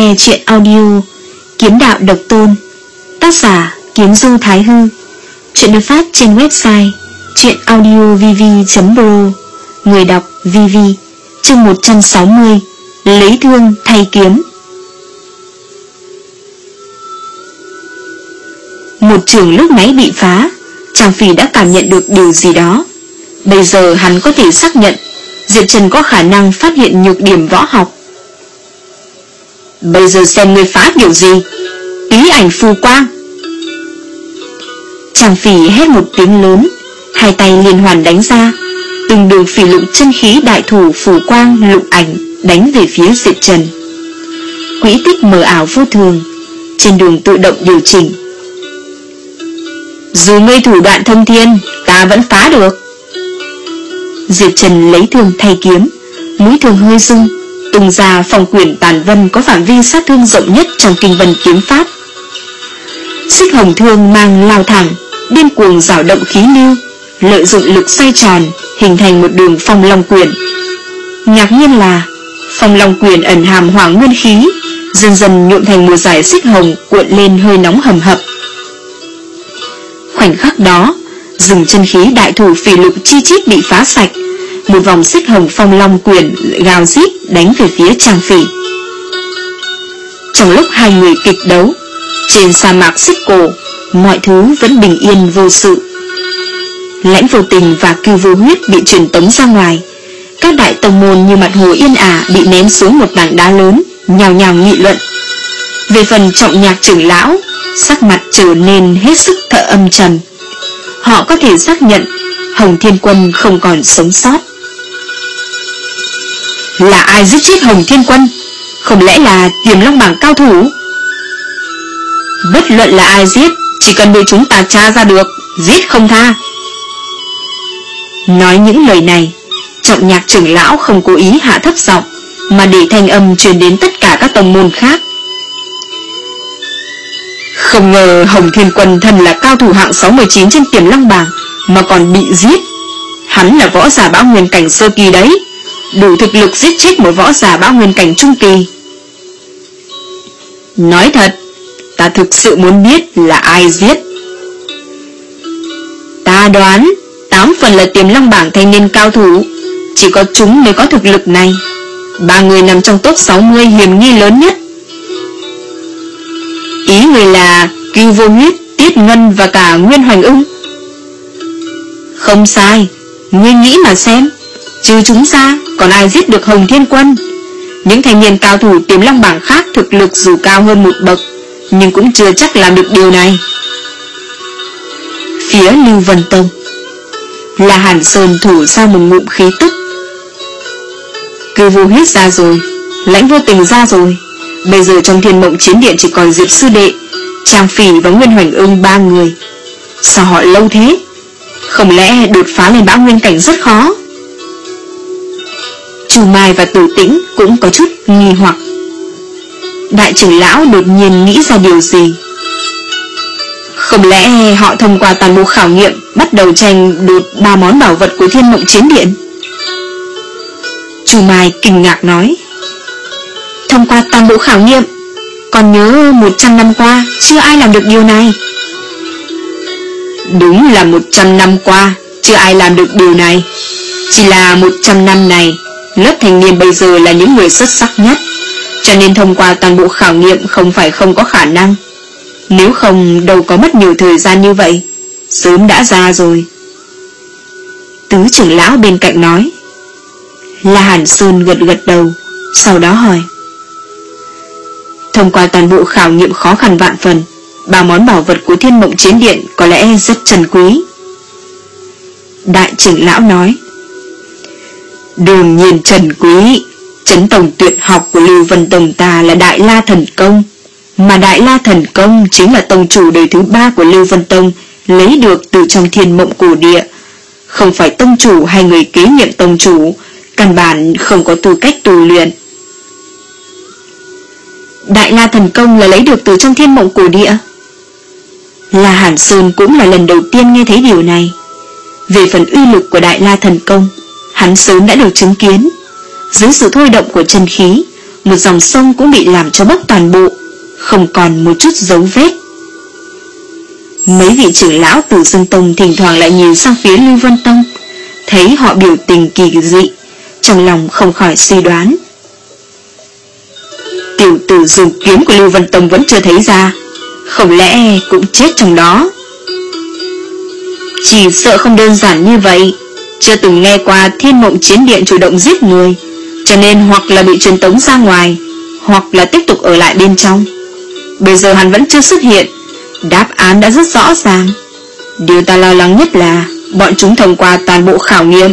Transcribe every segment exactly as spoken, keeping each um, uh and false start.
nghe chuyện audio Kiếm Đạo Độc Tôn, tác giả Kiếm Du Thái Hư. Chuyện được phát trên website chuyenaudiovv chấm pro. Người đọc vê vê. Chương một trăm sáu mươi. Lấy thương thay kiếm. Một trường lúc nãy bị phá, Trang Phi đã cảm nhận được điều gì đó. Bây giờ hắn có thể xác nhận Diệp Trần có khả năng phát hiện nhược điểm võ học. Bây giờ xem ngươi phá kiểu gì. Ý ảnh phù quang. Trang Phỉ hét một tiếng lớn, hai tay liên hoàn đánh ra, từng đường phỉ lụng chân khí đại thủ phù quang lục ảnh đánh về phía Diệp Trần. Quỹ tích mờ ảo vô thường, trên đường tự động điều chỉnh. Dù ngươi thủ đoạn thông thiên, ta vẫn phá được. Diệp Trần lấy thương thay kiếm, mũi thương hơi rung, tung ra phong quyển tàn vân có phạm vi sát thương rộng nhất trong kinh vân kiếm pháp. Xích hồng thương mang lao thẳng, điên cuồng dao động khí lưu, lợi dụng lực xoay tròn, hình thành một đường phong long quyển. Ngạc nhiên là phong long quyển ẩn hàm hỏa nguyên khí, dần dần nhuộm thành một dải xích hồng cuộn lên hơi nóng hầm hập. Khoảnh khắc đó, rừng chân khí đại thủ phỉ lục chi chít bị phá sạch, một vòng xích hồng phong long quyển gào rít đánh về phía Trang Phỉ. Trong lúc hai người kịch đấu trên sa mạc xích cổ, mọi thứ vẫn bình yên vô sự. Lãnh Vô Tình và Cưu Vô Huyết bị truyền tống ra ngoài. Các đại tông môn như mặt hồ yên ả bị ném xuống một tảng đá lớn, nhào nhào nghị luận. Về phần Trọng Nhạc trưởng lão, sắc mặt trở nên hết sức thở âm trầm. Họ có thể xác nhận Hồng Thiên Quân không còn sống sót. Là ai giết chết Hồng Thiên Quân? Không lẽ là Tiềm Long bảng cao thủ? Bất luận là ai giết, chỉ cần bị chúng ta tra ra được, giết không tha. Nói những lời này, Trọng Nhạc trưởng lão không cố ý hạ thấp giọng, mà để thanh âm truyền đến tất cả các tông môn khác. Không ngờ Hồng Thiên Quân thân là cao thủ hạng sáu mươi chín trên Tiềm Long bảng mà còn bị giết. Hắn là võ giả bão nguyên cảnh sơ kỳ đấy, đủ thực lực giết chết một võ giả bão nguyên cảnh trung kỳ. Nói thật, ta thực sự muốn biết là ai giết. Ta đoán tám phần là Tiềm Long bảng thanh niên cao thủ, chỉ có chúng mới có thực lực này. Ba người nằm trong top sáu mươi hiểm nghi lớn nhất. Ý người là Cưu Vô Huyết, Tiết Ngân và cả Nguyên Hoành Ưng. Không sai, ngươi nghĩ mà xem, trừ chúng ra còn ai giết được Hồng Thiên Quân? Những thanh niên cao thủ Tiềm Long bảng khác thực lực dù cao hơn một bậc, nhưng cũng chưa chắc làm được điều này. Phía Lưu Vân Tông, là Hàn Sơn thủ ra một ngụm khí tức. Cưu Vô Huyết ra rồi, Lãnh Vô Tình ra rồi, bây giờ trong Thiên Mộng Chiến Điện chỉ còn Diệp sư đệ, Trang Phỉ và Nguyên Hoành Ưng ba người. Sao họ lâu thế? Không lẽ đột phá lên bão nguyên cảnh rất khó? Chu Mai và Tử Tĩnh cũng có chút nghi hoặc. Đại trưởng lão đột nhiên nghĩ ra điều gì. Không lẽ họ thông qua toàn bộ khảo nghiệm bắt đầu tranh đoạt ba món bảo vật của Thiên Mộng Chiến Điện? Chu Mai kinh ngạc nói. Thông qua toàn bộ khảo nghiệm? Còn nhớ một trăm năm qua chưa ai làm được điều này. Đúng là một trăm năm qua chưa ai làm được điều này. Chỉ là một trăm năm này, lớp thanh niên bây giờ là những người xuất sắc nhất, cho nên thông qua toàn bộ khảo nghiệm không phải không có khả năng. Nếu không đâu có mất nhiều thời gian như vậy, sớm đã ra rồi. Tứ trưởng lão bên cạnh nói. La Hàn Sơn gật gật đầu, sau đó hỏi. Thông qua toàn bộ khảo nghiệm khó khăn vạn phần, ba món bảo vật của Thiên Mộng Chiến Điện có lẽ rất trân quý. Đại trưởng lão nói. Đương nhiên trân quý. Chấn tông tuyệt học của Lưu Vân Tông ta là Đại La Thần Công, mà Đại La Thần Công chính là tông chủ đời thứ ba của Lưu Vân Tông lấy được từ trong Thiên Mộng Cổ Địa. Không phải tông chủ hay người kế nhiệm tông chủ, căn bản không có tư cách tu luyện. Đại La Thần Công là lấy được từ trong Thiên Mộng Cổ Địa? La Hàn Sơn cũng là lần đầu tiên nghe thấy điều này. Về phần uy lực của Đại La Thần Công, hắn sớm đã được chứng kiến. Dưới sự thôi động của chân khí, một dòng sông cũng bị làm cho bốc toàn bộ, không còn một chút dấu vết. Mấy vị trưởng lão Tử Dương Tông thỉnh thoảng lại nhìn sang phía Lưu Vân Tông, thấy họ biểu tình kỳ dị, trong lòng không khỏi suy đoán. Tiểu tử dùng kiếm của Lưu Vân Tông vẫn chưa thấy ra, không lẽ cũng chết trong đó? Chỉ sợ không đơn giản như vậy. Chưa từng nghe qua Thiên Mộng Chiến Điện chủ động giết người, cho nên hoặc là bị truyền tống ra ngoài, hoặc là tiếp tục ở lại bên trong. Bây giờ hắn vẫn chưa xuất hiện, đáp án đã rất rõ ràng. Điều ta lo lắng nhất là bọn chúng thông qua toàn bộ khảo nghiệm.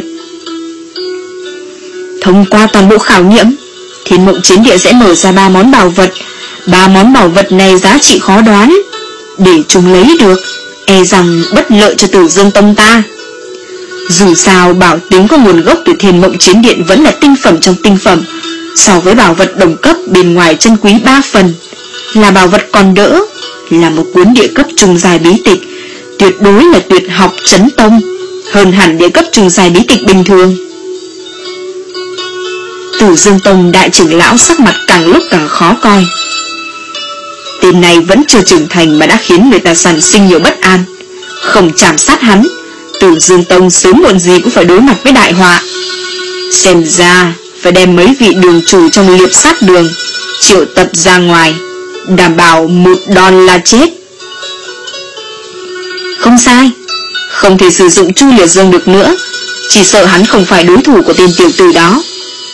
Thông qua toàn bộ khảo nghiệm, Thiên Mộng Chiến Địa sẽ mở ra ba món bảo vật. Ba món bảo vật này giá trị khó đoán, để chúng lấy được e rằng bất lợi cho Tử Dương Tông ta. Dù sao bảo tính có nguồn gốc từ Thiên Mộng Chiến Điện vẫn là tinh phẩm trong tinh phẩm, so với bảo vật đồng cấp bên ngoài chân quý ba phần, là bảo vật còn đỡ. Là một cuốn địa cấp trung dài bí tịch, tuyệt đối là tuyệt học chấn tông, hơn hẳn địa cấp trung dài bí tịch bình thường. Tử Dương Tông đại trưởng lão sắc mặt càng lúc càng khó coi. Tên này vẫn chưa trưởng thành mà đã khiến người ta sản sinh nhiều bất an. Không chạm sát hắn, Tử Dương Tông sớm muộn gì cũng phải đối mặt với đại họa. Xem ra phải đem mấy vị đường chủ trong liệp sát đường triệu tập ra ngoài, đảm bảo một đòn là chết. Không sai, không thể sử dụng Chu Liệt Dương được nữa, chỉ sợ hắn không phải đối thủ của tên tiểu tử đó.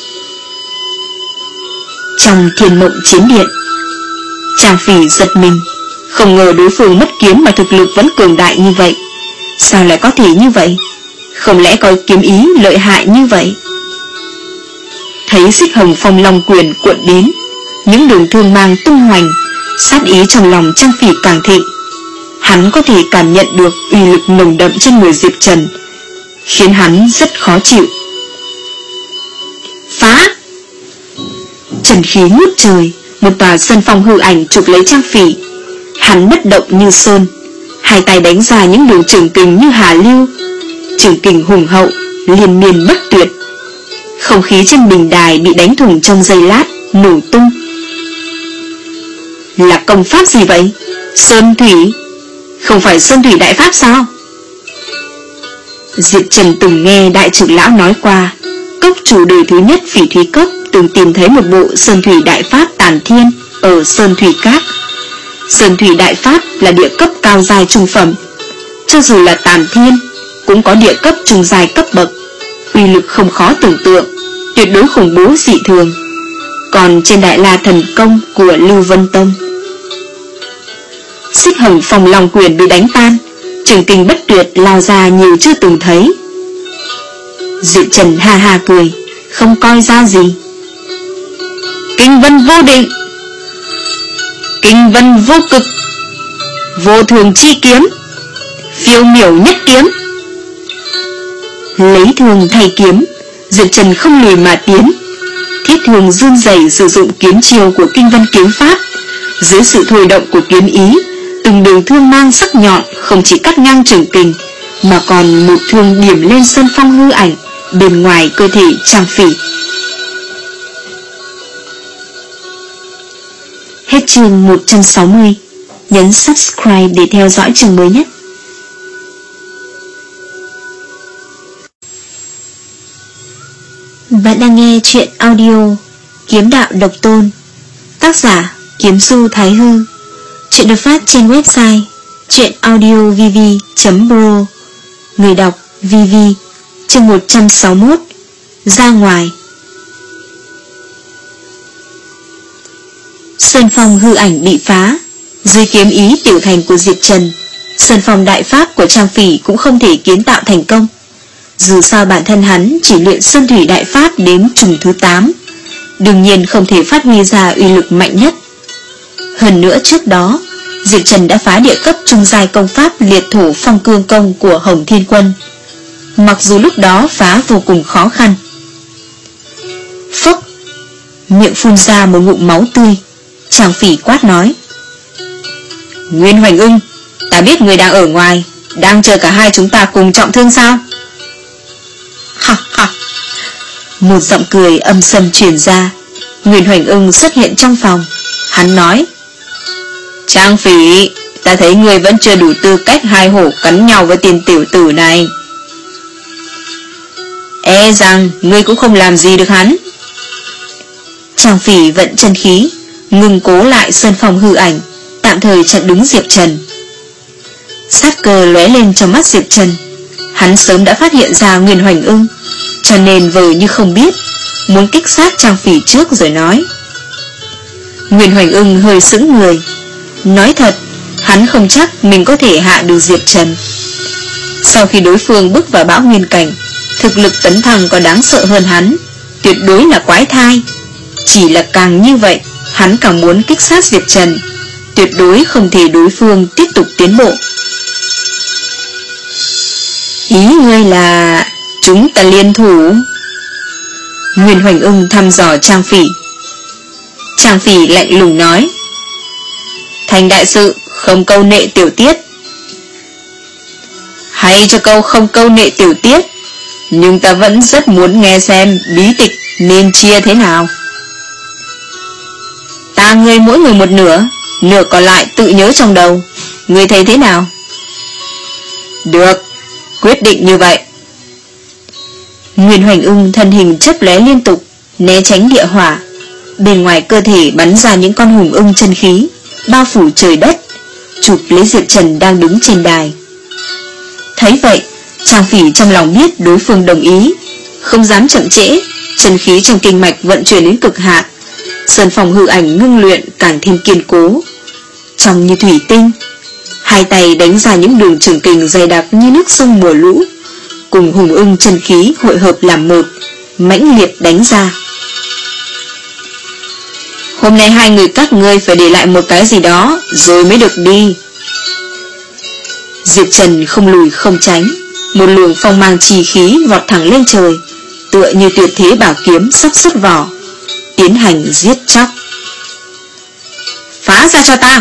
Trong Thiên Mộng Chiến Điện, Trang Phỉ giật mình, không ngờ đối phương mất kiếm mà thực lực vẫn cường đại như vậy. Sao lại có thể như vậy? Không lẽ có kiếm ý lợi hại như vậy? Thấy Xích Hồng Phong Long Quyền cuộn đến, những đường thương mang tung hoành, sát ý trong lòng Trang Phỉ càng thịnh. Hắn có thể cảm nhận được uy lực nồng đậm trên người Diệp Trần, khiến hắn rất khó chịu. Phá! Trần khí ngút trời, một tòa sân phong hư ảnh chụp lấy Trang Phỉ. Hắn bất động như sơn, hai tay đánh ra những đường trường kình như hà lưu, trường kình hùng hậu, liên miên bất tuyệt. Không khí trên bình đài bị đánh thủng trong giây lát, nổ tung. Là công pháp gì vậy? Sơn thủy? Không phải Sơn thủy đại pháp sao? Diệp Trần từng nghe đại trưởng lão nói qua, cốc chủ đời thứ nhất Phỉ Thúy Cốc từng tìm thấy một bộ Sơn thủy đại pháp tàn thiên ở Sơn Thủy Các. Sơn thủy đại pháp là địa cấp cao dài trung phẩm, cho dù là tàn thiên cũng có địa cấp trung dài cấp bậc, uy lực không khó tưởng tượng, tuyệt đối khủng bố dị thường. Còn trên Đại La Thần Công của Lưu Vân Tông, Xích Hồng Phong Long Quyền bị đánh tan, trường kình bất tuyệt lao ra nhiều chưa từng thấy. Diệp Trần ha ha cười, không coi ra gì. Kinh vân vô định, kinh vân vô cực, vô thường chi kiếm, phiêu miểu nhất kiếm. Lấy thương thay kiếm, Diệp Trần không lùi mà tiến. Thiết thương run rẩy sử dụng kiếm chiêu của kinh vân kiếm pháp. Dưới sự thôi động của kiếm ý, từng đường thương mang sắc nhọn không chỉ cắt ngang trường kình, mà còn một thương điểm lên sân phong hư ảnh bên ngoài cơ thể Trang Phỉ. Hết chương một trăm sáu mươi. Nhấn subscribe để theo dõi chương mới nhất. Bạn đang nghe chuyện audio Kiếm Đạo Độc Tôn, tác giả Kiếm Du Thái Hư. Chuyện được phát trên website chuyenaudiovv chấm pro. Người đọc vê vê. Chương một trăm sáu mươi mốt. Ra ngoài. Sơn phong hư ảnh bị phá, dưới kiếm ý tiểu thành của Diệp Trần, Sơn phong đại pháp của Trang Phỉ cũng không thể kiến tạo thành công. Dù sao bản thân hắn chỉ luyện Sơn thủy đại pháp đến trùng thứ tám, đương nhiên không thể phát huy ra uy lực mạnh nhất. Hơn nữa trước đó, Diệp Trần đã phá địa cấp trung giai công pháp liệt thủ phong cương công của Hồng Thiên Quân, mặc dù lúc đó phá vô cùng khó khăn. Phốc, miệng phun ra một ngụm máu tươi. Trang Phỉ quát nói: Nguyên Hoành Ưng, ta biết người đang ở ngoài, đang chờ cả hai chúng ta cùng trọng thương sao? Ha ha. Một giọng cười âm sầm truyền ra, Nguyên Hoành Ưng xuất hiện trong phòng. Hắn nói: Trang Phỉ, ta thấy ngươi vẫn chưa đủ tư cách hai hổ cắn nhau với tiền tiểu tử này. E rằng ngươi cũng không làm gì được hắn. Trang Phỉ vận chân khí, ngừng cố lại sơn phòng hư ảnh, tạm thời chặn đứng Diệp Trần. Sát cơ lóe lên trong mắt Diệp Trần. Hắn sớm đã phát hiện ra Nguyên Hoành Ưng, cho nên vờ như không biết, muốn kích sát Trang Phỉ trước rồi nói. Nguyên Hoành Ưng hơi sững người. Nói thật, hắn không chắc mình có thể hạ được Diệp Trần. Sau khi đối phương bước vào bão nguyên cảnh, thực lực tấn thăng còn đáng sợ hơn hắn, tuyệt đối là quái thai. Chỉ là càng như vậy, hắn càng muốn kích sát Diệp Trần, tuyệt đối không thể đối phương tiếp tục tiến bộ. Ý ngươi là chúng ta liên thủ? Nguyên Hoành Ưng thăm dò Trang Phỉ. Trang Phỉ lạnh lùng nói: Thành đại sự không câu nệ tiểu tiết. Hay cho câu không câu nệ tiểu tiết, nhưng ta vẫn rất muốn nghe xem bí tịch nên chia thế nào. Ta ngươi mỗi người một nửa, nửa còn lại tự nhớ trong đầu. Ngươi thấy thế nào? Được, quyết định như vậy. Nguyên Hoành Ưng thân hình chớp lóe liên tục, né tránh địa hỏa. Bên ngoài cơ thể bắn ra những con hùng ưng chân khí, bao phủ trời đất, chụp lấy Diệp Trần đang đứng trên đài. Thấy vậy, Trang Phỉ trong lòng biết đối phương đồng ý, không dám chậm trễ, chân khí trong kinh mạch vận chuyển đến cực hạn, sơn phòng hư ảnh ngưng luyện càng thêm kiên cố, trong như thủy tinh. Hai tay đánh ra những đường trường kình dày đặc như nước sông mùa lũ, cùng hùng ưng chân khí hội hợp làm một, mãnh liệt đánh ra. Hôm nay hai người các ngươi phải để lại một cái gì đó rồi mới được đi. Diệp Trần không lùi không tránh, một luồng phong mang chi khí vọt thẳng lên trời, tựa như tuyệt thế bảo kiếm sắp xuất vỏ, tiến hành giết chóc. Phá ra cho ta!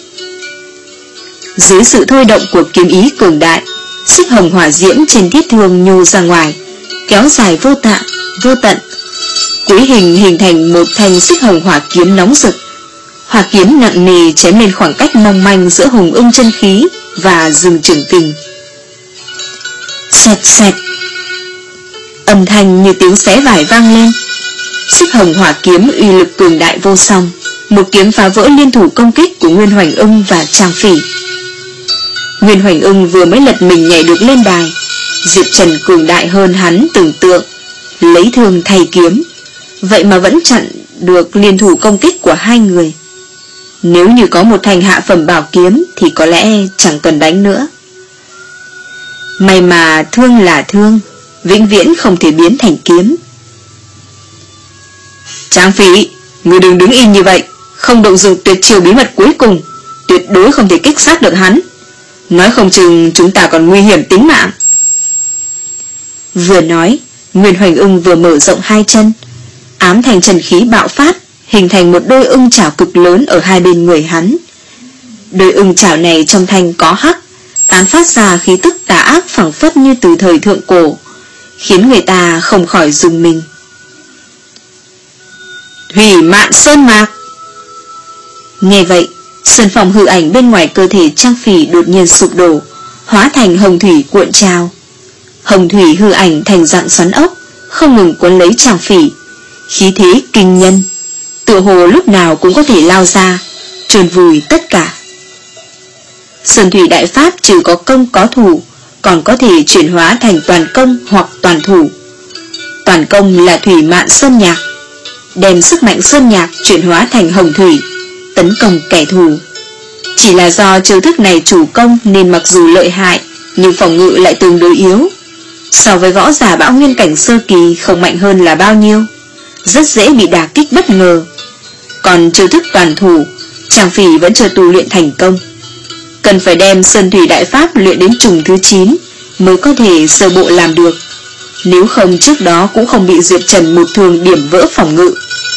Dưới sự thôi động của kiếm ý cường đại, xích hồng hỏa diễm trên thiết thương nhô ra ngoài, kéo dài vô tận, vô tận. Cuối hình hình thành một thanh xích hồng hỏa kiếm nóng rực. Hỏa kiếm nặng nề chém lên khoảng cách mong manh giữa hùng ưng chân khí và rừng trường kình. Xẹt xẹt, âm thanh như tiếng xé vải vang lên. Xích hồng hỏa kiếm uy lực cường đại vô song, một kiếm phá vỡ liên thủ công kích của Nguyên Hoành Ưng và Trang Phỉ. Nguyên Hoành Ưng vừa mới lật mình nhảy được lên đài. Diệp Trần cường đại hơn hắn tưởng tượng, lấy thương thay kiếm, vậy mà vẫn chặn được liên thủ công kích của hai người. Nếu như có một thanh hạ phẩm bảo kiếm thì có lẽ chẳng cần đánh nữa. May mà thương là thương, vĩnh viễn không thể biến thành kiếm. Trang Phỉ, ngươi đừng đứng im như vậy, không động dụng tuyệt chiêu bí mật cuối cùng, tuyệt đối không thể kích sát được hắn. Nói không chừng chúng ta còn nguy hiểm tính mạng. Vừa nói, Nguyên Hoành Ưng vừa mở rộng hai chân, ám thành trần khí bạo phát, hình thành một đôi ưng chảo cực lớn ở hai bên người hắn. Đôi ưng chảo này trong thanh có hắc, tán phát ra khí tức tà ác phảng phất như từ thời thượng cổ, khiến người ta không khỏi rùng mình. Hủy mạn sơn mạc. Nghe vậy, sơn phòng hư ảnh bên ngoài cơ thể Trang Phỉ đột nhiên sụp đổ, hóa thành hồng thủy cuộn trào. Hồng thủy hư ảnh thành dạng xoắn ốc, không ngừng cuốn lấy Trang Phỉ, khí thế kinh nhân, tựa hồ lúc nào cũng có thể lao ra, chôn vùi tất cả. Sơn thủy đại pháp trừ có công có thủ, còn có thể chuyển hóa thành toàn công hoặc toàn thủ. Toàn công là thủy mạn sơn nhạc, đem sức mạnh sơn nhạc chuyển hóa thành hồng thủy, tấn công kẻ thù. Chỉ là do chiêu thức này chủ công nên mặc dù lợi hại, nhưng phòng ngự lại tương đối yếu. So với võ giả bão nguyên cảnh sơ kỳ không mạnh hơn là bao nhiêu, rất dễ bị đả kích bất ngờ. Còn chiêu thức toàn thủ, Trang Phỉ vẫn chưa tu luyện thành công, cần phải đem sơn thủy đại pháp luyện đến trùng thứ chín mới có thể sơ bộ làm được. Nếu không trước đó cũng không bị Diệp Trần một thường điểm vỡ phòng ngự.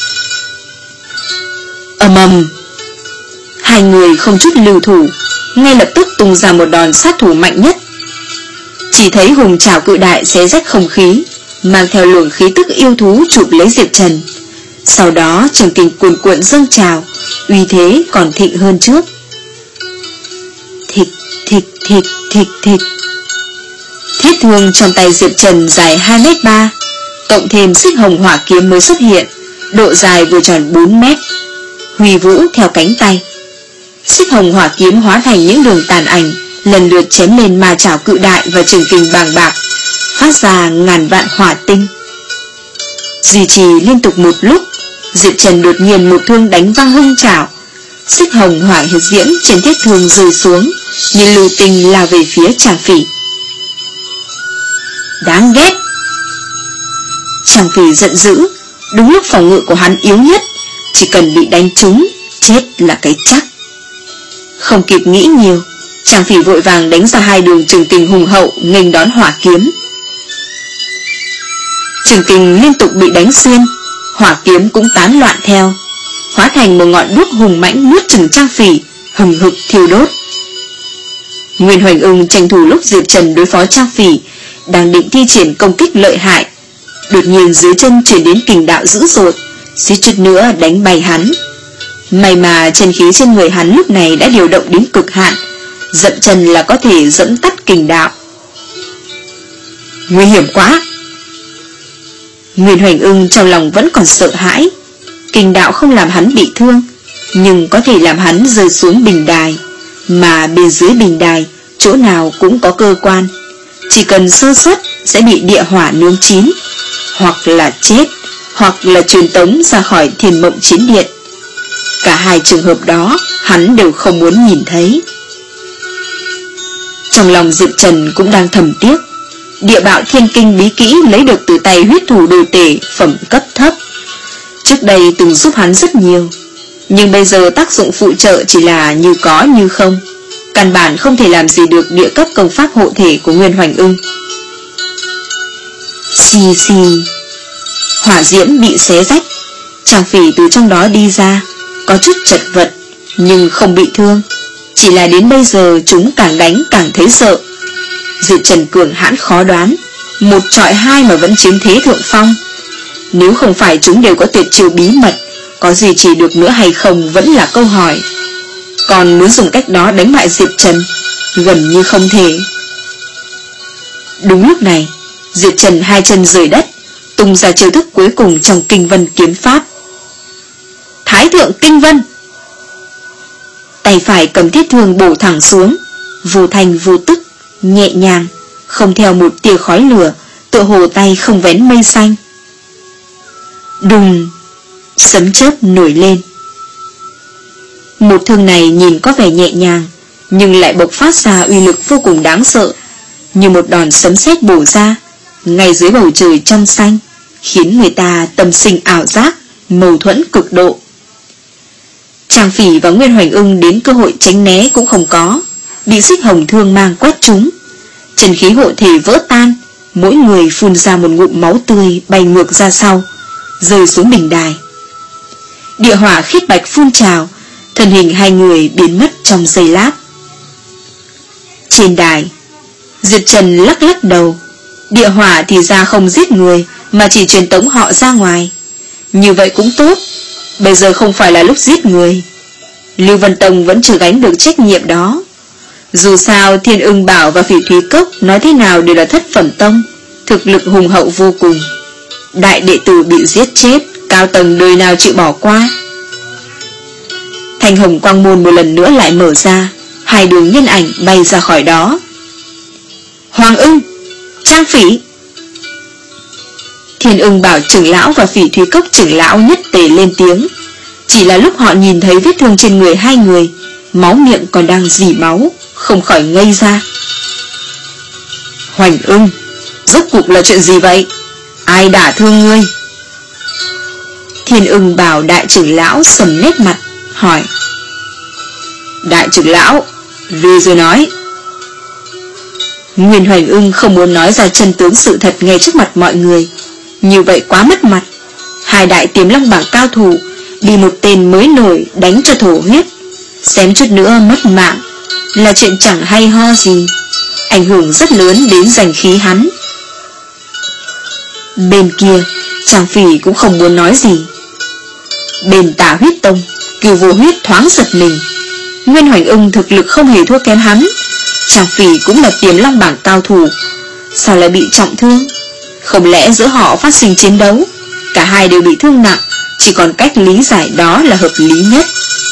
Ầm ầm, hai người không chút lưu thủ, ngay lập tức tung ra một đòn sát thủ mạnh nhất. Chỉ thấy hùng trảo cự đại xé rách không khí, mang theo luồng khí tức yêu thú chụp lấy Diệp Trần. Sau đó trường kình cuồn cuộn dâng trào, uy thế còn thịnh hơn trước. Thịch thịch thịch thịch thịch. Thiết thương trong tay Diệp Trần dài hai mét ba, cộng thêm xích hồng hỏa kiếm mới xuất hiện, độ dài vừa tròn bốn mét, huy vũ theo cánh tay. Xích hồng hỏa kiếm hóa thành những đường tàn ảnh, lần lượt chém lên ma chảo cự đại và trường kình bàng bạc, phát ra ngàn vạn hỏa tinh. Duy trì liên tục một lúc, Diệp Trần đột nhiên một thương đánh văng hung chảo, xích hồng hỏa diễm trên thiết thương rơi xuống, như lưu tinh lao về phía Tràng Phỉ. Đáng ghét! Tràng Phỉ giận dữ, đúng lúc phòng ngự của hắn yếu nhất, chỉ cần bị đánh trúng, chết là cái chắc. Không kịp nghĩ nhiều, Tràng Phỉ vội vàng đánh ra hai đường trường kình hùng hậu nghênh đón hỏa kiếm. Trường kình liên tục bị đánh xuyên, hỏa kiếm cũng tán loạn theo, hóa thành một ngọn đuốc hùng mãnh nuốt chửng Tràng Phỉ, hừng hực thiêu đốt. Nguyên Hoành Ưng tranh thủ lúc Diệp Trần đối phó Tràng Phỉ đang định thi triển công kích lợi hại, đột nhiên dưới chân chuyển đến kình đạo dữ dội, suýt chút nữa đánh bay hắn. May mà chân khí trên người hắn lúc này đã điều động đến cực hạn, dậm chân là có thể dẫn tắt kình đạo. Nguy hiểm quá! Nguyên Hoành Ưng trong lòng vẫn còn sợ hãi. Kình đạo không làm hắn bị thương, nhưng có thể làm hắn rơi xuống bình đài, mà bên dưới bình đài chỗ nào cũng có cơ quan, chỉ cần sơ suất sẽ bị địa hỏa nướng chín, hoặc là chết, hoặc là truyền tống ra khỏi Thiên Mộng Chiến Điện. Cả hai trường hợp đó hắn đều không muốn nhìn thấy. Trong lòng Diệp Trần cũng đang thầm tiếc, địa bạo thiên kinh bí kỹ lấy được từ tay huyết thủ đồ tể phẩm cấp thấp, trước đây từng giúp hắn rất nhiều, nhưng bây giờ tác dụng phụ trợ chỉ là như có như không, căn bản không thể làm gì được địa cấp công pháp hộ thể của Nguyên Hoành Ưng. Xì xì, hỏa diễm bị xé rách, Tràng Phỉ từ trong đó đi ra, có chút chật vật nhưng không bị thương, chỉ là đến bây giờ chúng càng đánh càng thấy sợ. Diệp Trần cường hãn khó đoán, một trọi hai mà vẫn chiếm thế thượng phong. Nếu không phải chúng đều có tuyệt chiêu bí mật, có duy trì được nữa hay không vẫn là câu hỏi. Còn muốn dùng cách đó đánh bại Diệp Trần, gần như không thể. Đúng lúc này, Diệp Trần hai chân rời đất, tung ra chiêu thức cuối cùng trong Kinh Vân kiếm pháp. Thái thượng Kinh Vân. Tay phải cầm thiết thương bổ thẳng xuống, vô thành vô tức, nhẹ nhàng, không theo một tia khói lửa, tựa hồ tay không vén mây xanh. Đùng, sấm chớp nổi lên. Một thương này nhìn có vẻ nhẹ nhàng, nhưng lại bộc phát ra uy lực vô cùng đáng sợ, như một đòn sấm sét bổ ra, ngay dưới bầu trời trong xanh, khiến người ta tâm sinh ảo giác, mâu thuẫn cực độ. Tràng Phỉ và Nguyên Hoành Ưng đến cơ hội tránh né cũng không có, bị xích hồng thương mang quét trúng, chân khí hộ thể vỡ tan, mỗi người phun ra một ngụm máu tươi bay ngược ra sau, rơi xuống bình đài. Địa hỏa khiết bạch phun trào, thân hình hai người biến mất trong giây lát. Trên đài, Diệp Trần lắc lắc đầu, địa hỏa thì ra không giết người mà chỉ truyền tống họ ra ngoài. Như vậy cũng tốt, bây giờ không phải là lúc giết người. Lưu Vân Tông vẫn chưa gánh được trách nhiệm đó. Dù sao Thiên Ưng Bảo và Phỉ Thúy Cốc nói thế nào đều là thất phẩm tông, thực lực hùng hậu vô cùng. Đại đệ tử bị giết chết, cao tầng đời nào chịu bỏ qua. Thanh hồng quang môn một lần nữa lại mở ra, hai đường nhân ảnh bay ra khỏi đó. Hoàng Ưng, Tràng Phỉ. Thiên Ưng Bảo trưởng lão và Phỉ Thúy Cốc trưởng lão nhất tề lên tiếng. Chỉ là lúc họ nhìn thấy vết thương trên người hai người, máu miệng còn đang rỉ máu, không khỏi ngây ra. Hoành Ưng, rốt cuộc là chuyện gì vậy? Ai đả thương ngươi? Thiên Ưng Bảo đại trưởng lão sầm nét mặt, hỏi. Đại trưởng lão, về rồi nói. Nguyên Hoành Ưng không muốn nói ra chân tướng sự thật ngay trước mặt mọi người, như vậy quá mất mặt. Hai đại Tiềm Long bảng cao thủ bị một tên mới nổi đánh cho thổ huyết, xém chút nữa mất mạng, là chuyện chẳng hay ho gì, ảnh hưởng rất lớn đến danh khí hắn. Bên kia, Tràng Phỉ cũng không muốn nói gì. Bên Tà Huyết Tông, Cửu Vô Huyết thoáng giật mình. Nguyên Hoành Ưng thực lực không hề thua kém hắn, Trang Phỉ cũng là Tiềm Long bảng cao thủ, sao lại bị trọng thương? Không lẽ giữa họ phát sinh chiến đấu, cả hai đều bị thương nặng, chỉ còn cách lý giải đó là hợp lý nhất.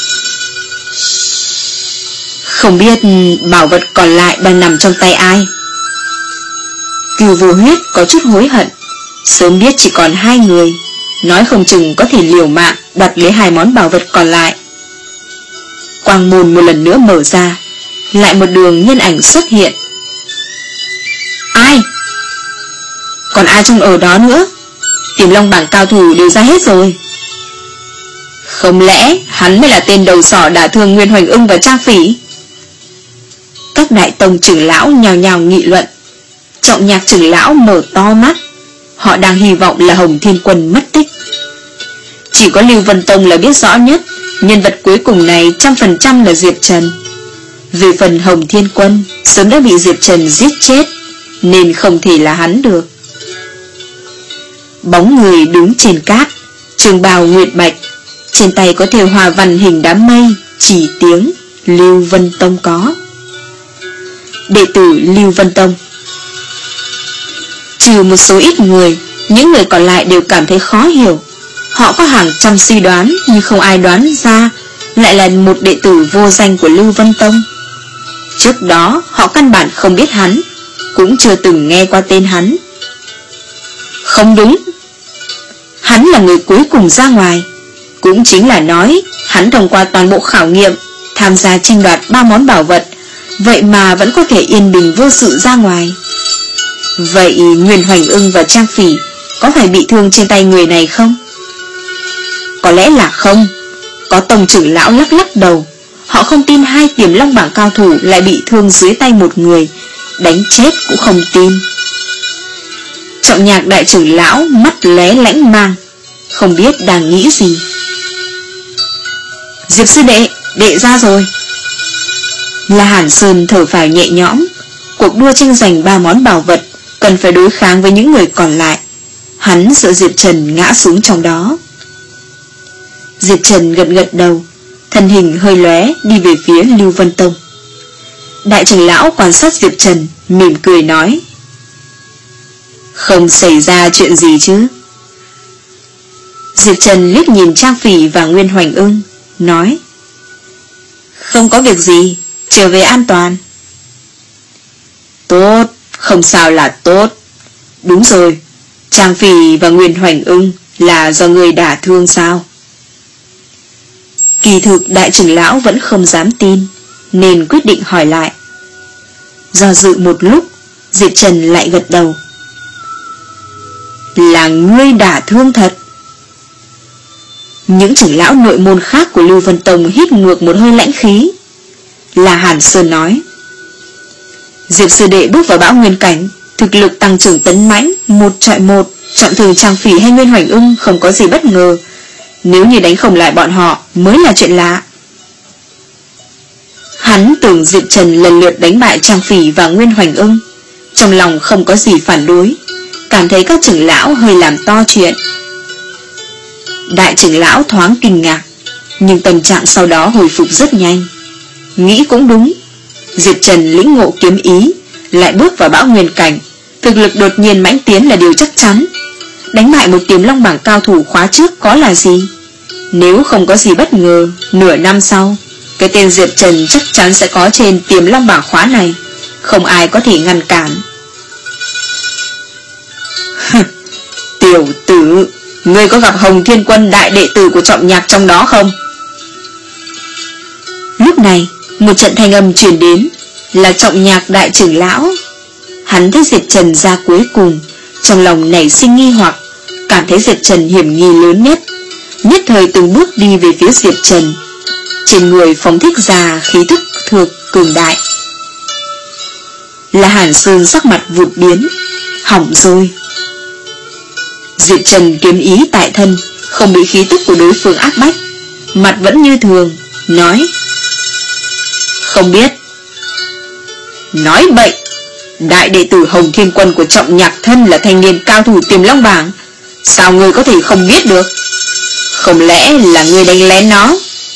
Không biết bảo vật còn lại đang nằm trong tay ai? Cửu Vô Huyết có chút hối hận, sớm biết chỉ còn hai người, nói không chừng có thể liều mạng đoạt lấy hai món bảo vật còn lại. Quang môn một lần nữa mở ra, lại một đường nhân ảnh xuất hiện. Ai? Còn ai trong ở đó nữa? Tiềm Long bảng cao thủ đều ra hết rồi. Không lẽ hắn mới là tên đầu sỏ đả thương Nguyên Hoành Ưng và Trang Phỉ? Các đại tông trưởng lão nhào nhào nghị luận. Trọng Nhạc trưởng lão mở to mắt, họ đang hy vọng là Hồng Thiên Quân mất tích. Chỉ có Lưu Vân Tông là biết rõ nhất, nhân vật cuối cùng này trăm phần trăm là Diệp Trần. Về phần Hồng Thiên Quân, sớm đã bị Diệp Trần giết chết, nên không thể là hắn được. Bóng người đứng trên cát, trường bào nguyệt bạch, trên tay có thêu hoa văn hình đám mây, chỉ tiếng Lưu Vân Tông có. Đệ tử Lưu Vân Tông. Trừ một số ít người, những người còn lại đều cảm thấy khó hiểu. Họ có hàng trăm suy đoán, nhưng không ai đoán ra lại là một đệ tử vô danh của Lưu Vân Tông. Trước đó họ căn bản không biết hắn, cũng chưa từng nghe qua tên hắn. Không đúng, hắn là người cuối cùng ra ngoài, cũng chính là nói hắn thông qua toàn bộ khảo nghiệm, tham gia tranh đoạt ba món bảo vật, vậy mà vẫn có thể yên bình vô sự ra ngoài. Vậy Nguyên Hoành Ưng và Trang Phỉ có phải bị thương trên tay người này không? Có lẽ là không. Có tông trưởng lão lắc lắc đầu, họ không tin hai Tiềm Long bảng cao thủ lại bị thương dưới tay một người, đánh chết cũng không tin. Trọng Nhạc đại trưởng lão mắt lóe lãnh mang, không biết đang nghĩ gì. Diệp sư đệ, đệ ra rồi. La Hàn Sơn thở phào nhẹ nhõm. Cuộc đua tranh giành ba món bảo vật cần phải đối kháng với những người còn lại, hắn sợ Diệp Trần ngã xuống trong đó. Diệp Trần gật gật đầu, thân hình hơi lóe đi về phía Lưu Vân Tông. Đại trưởng lão quan sát Diệp Trần, mỉm cười nói: Không xảy ra chuyện gì chứ? Diệp Trần liếc nhìn Trang Phỉ và Nguyên Hoành Ưng, nói: Không có việc gì, trở về an toàn. Tốt, không sao là tốt. Đúng rồi, Trang Phỉ và Nguyên Hoành Ưng là do người đả thương sao? Kỳ thực đại trưởng lão vẫn không dám tin, nên quyết định hỏi lại. Do dự một lúc, Diệp Trần lại gật đầu. Là ngươi đả thương thật. Những trưởng lão nội môn khác của Lưu Vân Tông hít ngược một hơi lãnh khí. La Hàn Sơn nói: Diệp sư đệ bước vào bão nguyên cảnh, thực lực tăng trưởng tấn mãnh, một trọi một, trọng thương Trang Phỉ hay Nguyên Hoành Ưng không có gì bất ngờ. Nếu như đánh không lại bọn họ mới là chuyện lạ. Hắn tưởng Diệp Trần lần lượt đánh bại Trang Phỉ và Nguyên Hoành Ưng, trong lòng không có gì phản đối, cảm thấy các trưởng lão hơi làm to chuyện. Đại trưởng lão thoáng kinh ngạc, nhưng tâm trạng sau đó hồi phục rất nhanh. Nghĩ cũng đúng, Diệp Trần lĩnh ngộ kiếm ý, lại bước vào bão nguyên cảnh, thực lực đột nhiên mãnh tiến là điều chắc chắn. Đánh bại một Tiềm Long bảng cao thủ khóa trước có là gì? Nếu không có gì bất ngờ, nửa năm sau, cái tên Diệp Trần chắc chắn sẽ có trên Tiềm Long bảng khóa này, không ai có thể ngăn cản. Tiểu tử, ngươi có gặp Hồng Thiên Quân đại đệ tử của Trọng Nhạc trong đó không? Lúc này, một trận thanh âm truyền đến, là Trọng Nhạc đại trưởng lão. Hắn thấy Diệp Trần ra cuối cùng, trong lòng nảy sinh nghi hoặc, cảm thấy Diệp Trần hiểm nghi lớn nhất, nhất thời từng bước đi về phía Diệp Trần. Trên người phóng thích ra khí thức thực cường đại. La Hàn Sơn sắc mặt vụt biến, hỏng rồi. Diệp Trần kiếm ý tại thân, không bị khí tức của đối phương áp bách, mặt vẫn như thường, nói: Không biết. Nói bậy, đại đệ tử Hồng Thiên Quân của Trọng Nhạc thân là thanh niên cao thủ Tiềm Long bảng, sao ngươi có thể không biết được? Không lẽ là ngươi đánh lén nó?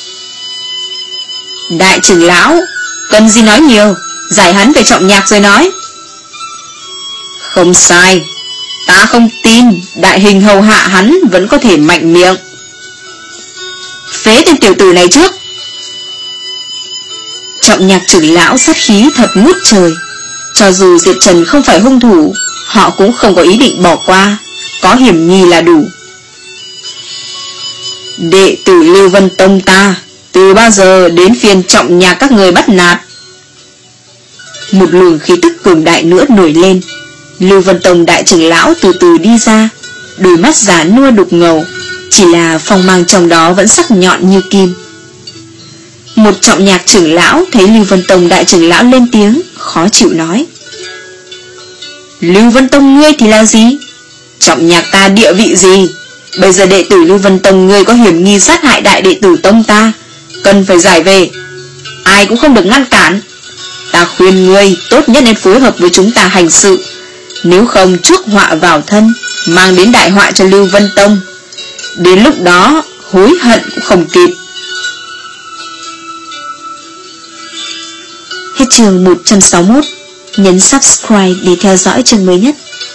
Đại trưởng lão, cần gì nói nhiều, giải hắn về Trọng Nhạc rồi nói. Không sai, ta không tin đại hình hầu hạ hắn vẫn có thể mạnh miệng. Phế tên tiểu tử này trước. Trọng Nhạc trưởng lão sát khí thật ngút trời. Cho dù Diệp Trần không phải hung thủ, họ cũng không có ý định bỏ qua, có hiểm nghi là đủ. Đệ tử Lưu Vân Tông ta, từ bao giờ đến phiên Trọng Nhạc các người bắt nạt? Một luồng khí tức cường đại nữa nổi lên. Lưu Vân Tông đại trưởng lão từ từ đi ra, đôi mắt già nua đục ngầu, chỉ là phong mang trong đó vẫn sắc nhọn như kim. Một Trọng Nhạc trưởng lão thấy Lưu Vân Tông đại trưởng lão lên tiếng, khó chịu nói: Lưu Vân Tông ngươi thì là gì? Trọng Nhạc ta địa vị gì? Bây giờ đệ tử Lưu Vân Tông ngươi có hiểm nghi sát hại đại đệ tử tông ta, cần phải giải về, ai cũng không được ngăn cản. Ta khuyên ngươi tốt nhất nên phối hợp với chúng ta hành sự, nếu không chuốc họa vào thân, mang đến đại họa cho Lưu Vân Tông. Đến lúc đó hối hận cũng không kịp. Hết chương một trăm sáu mươi mốt. Nhấn subscribe để theo dõi chương mới nhất.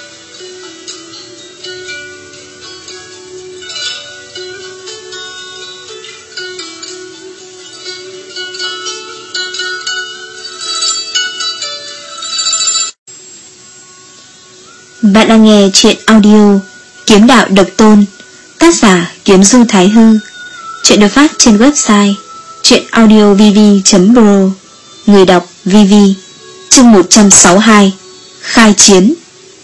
Bạn đang nghe chuyện audio Kiếm Đạo Độc Tôn, tác giả Kiếm Du Thái Hư. Chuyện được phát trên website chuyenaudiovv chấm pro. Người đọc Vivi. Chương một trăm sáu mươi hai. Khai chiến.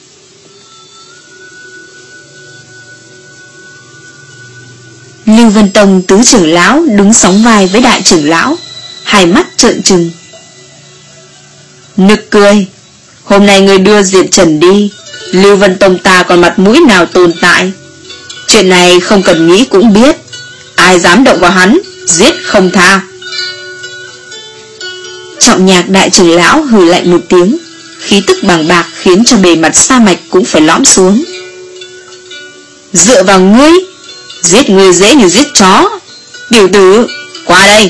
Lưu Vân Tông tứ trưởng lão đứng sóng vai với đại trưởng lão, hai mắt trợn trừng. Nực cười, hôm nay người đưa Diệp Trần đi, Lưu Vân Tông ta còn mặt mũi nào tồn tại? Chuyện này không cần nghĩ cũng biết, ai dám động vào hắn, giết không tha. Trọng Nhạc đại trưởng lão hừ lạnh một tiếng, khí tức bàng bạc khiến cho bề mặt sa mạch cũng phải lõm xuống. Dựa vào ngươi, giết ngươi dễ như giết chó. Tiểu tử, qua đây.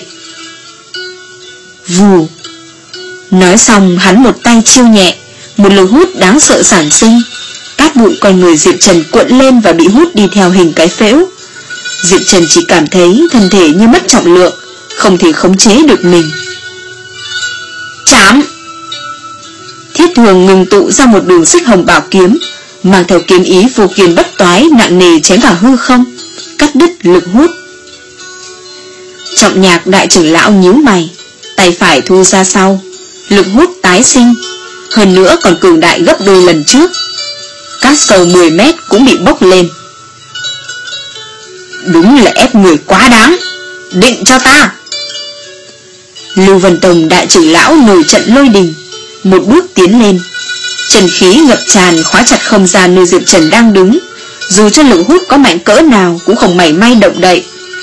Vù. Nói xong hắn một tay chiêu nhẹ, một lực hút đáng sợ sản sinh, cát bụi quanh người Diệp Trần cuộn lên và bị hút đi theo hình cái phễu. Diệp Trần chỉ cảm thấy thân thể như mất trọng lượng, không thể khống chế được mình. Chám! Thiết Thường ngừng tụ ra một đường xích hồng bảo kiếm, mang theo kiếm ý vô kiên bất toái nặng nề chém vào hư không, cắt đứt lực hút. Trọng Nhạc đại trưởng lão nhíu mày, tay phải thu ra sau, lực hút tái sinh, hơn nữa còn cường đại gấp đôi lần trước. Cát sâu mười mét cũng bị bốc lên. Đúng là ép người quá đáng. Định cho ta. Lưu Vân Tông đại trưởng lão nổi trận lôi đình, một bước tiến lên, chân khí ngập tràn khóa chặt không gian nơi Diệp Trần đang đứng, dù cho lực hút có mạnh cỡ nào cũng không mảy may động đậy.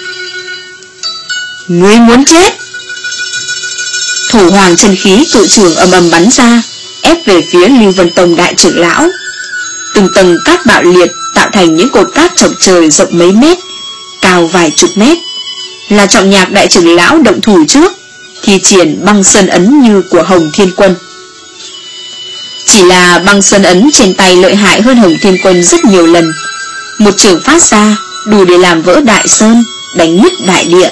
Ngươi muốn chết! Thổ hoàng chân khí cự trường ầm ầm bắn ra, ép về phía Lưu Vân Tông đại trưởng lão. Từng tầng cát bạo liệt tạo thành những cột cát chọc trời rộng mấy mét, cao vài chục mét. Là Trọng Nhạc đại trưởng lão động thủ trước, thi triển băng sơn ấn như của Hồng Thiên Quân. Chỉ là băng sơn ấn trên tay lợi hại hơn Hồng Thiên Quân rất nhiều lần. Một trường phát ra đủ để làm vỡ đại sơn, đánh nứt đại địa.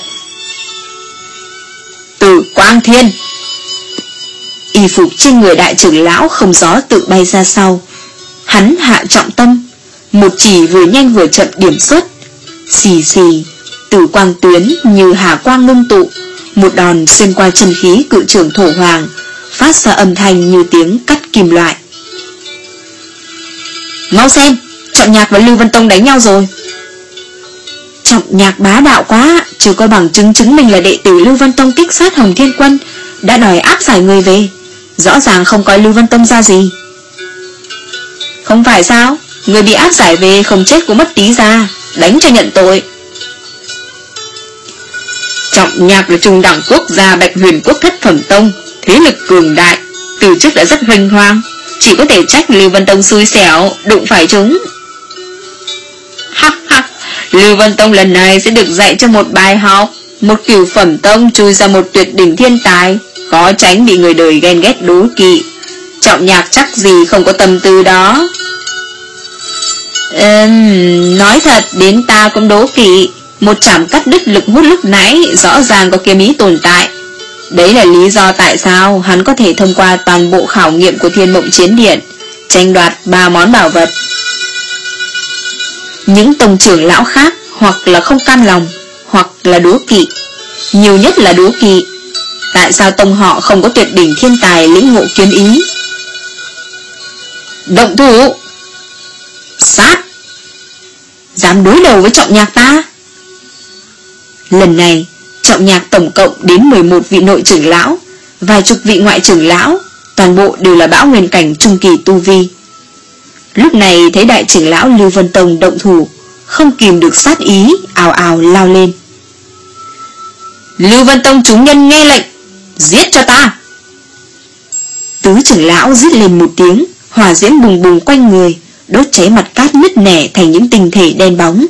Tử Quang Thiên! Y phục trên người đại trưởng lão không gió tự bay ra sau. Hắn hạ trọng tâm, một chỉ vừa nhanh vừa chậm điểm xuất. Xì xì, tử quang tuyến như hà quang ngưng tụ, một đòn xuyên qua chân khí cự trường thổ hoàng, phát ra âm thanh như tiếng cắt kim loại. Mau xem, Trọng Nhạc và Lưu Vân Tông đánh nhau rồi. Trọng Nhạc bá đạo quá, chưa có bằng chứng chứng mình là đệ tử Lưu Vân Tông kích sát Hồng Thiên Quân, đã đòi áp giải người về, rõ ràng không coi Lưu Vân Tông ra gì. Không phải sao, người bị áp giải về không chết cũng mất tí ra, đánh cho nhận tội. Trọng Nhạc là trung đẳng quốc gia Bạch Huyền Quốc thất phẩm tông, thế lực cường đại, từ trước đã rất vinh hoang, chỉ có thể trách Lưu Vân Tông xui xẻo, đụng phải chúng. Hắc hắc, Lưu Vân Tông lần này sẽ được dạy cho một bài học. Một cửu phẩm tông chui ra một tuyệt đỉnh thiên tài, khó tránh bị người đời ghen ghét đố kỵ. Trọng Nhạc chắc gì không có tâm tư đó. Ừm, nói thật đến ta cũng đố kỵ. Một chảm cắt đứt lực hút lúc nãy rõ ràng có kiếm ý tồn tại. Đấy là lý do tại sao hắn có thể thông qua toàn bộ khảo nghiệm của Thiên Mộng Chiến Điện, tranh đoạt ba món bảo vật. Những tông trưởng lão khác hoặc là không cam lòng, hoặc là đố kỵ, nhiều nhất là đố kỵ. Tại sao tông họ không có tuyệt đỉnh thiên tài lĩnh ngộ kiếm ý? Động thủ! Sát! Dám đối đầu với Trọng Nhạc ta? Lần này Trọng Nhạc tổng cộng đến mười một vị nội trưởng lão, vài chục vị ngoại trưởng lão, toàn bộ đều là bão nguyên cảnh trung kỳ tu vi. Lúc này thấy đại trưởng lão Lưu Vân Tông động thủ, không kìm được sát ý, ào ào lao lên. Lưu Vân Tông chúng nhân nghe lệnh, giết cho ta! Tứ trưởng lão giết lên một tiếng, hỏa diễm bùng bùng quanh người, đốt cháy mặt cát nứt nẻ thành những tinh thể đen bóng.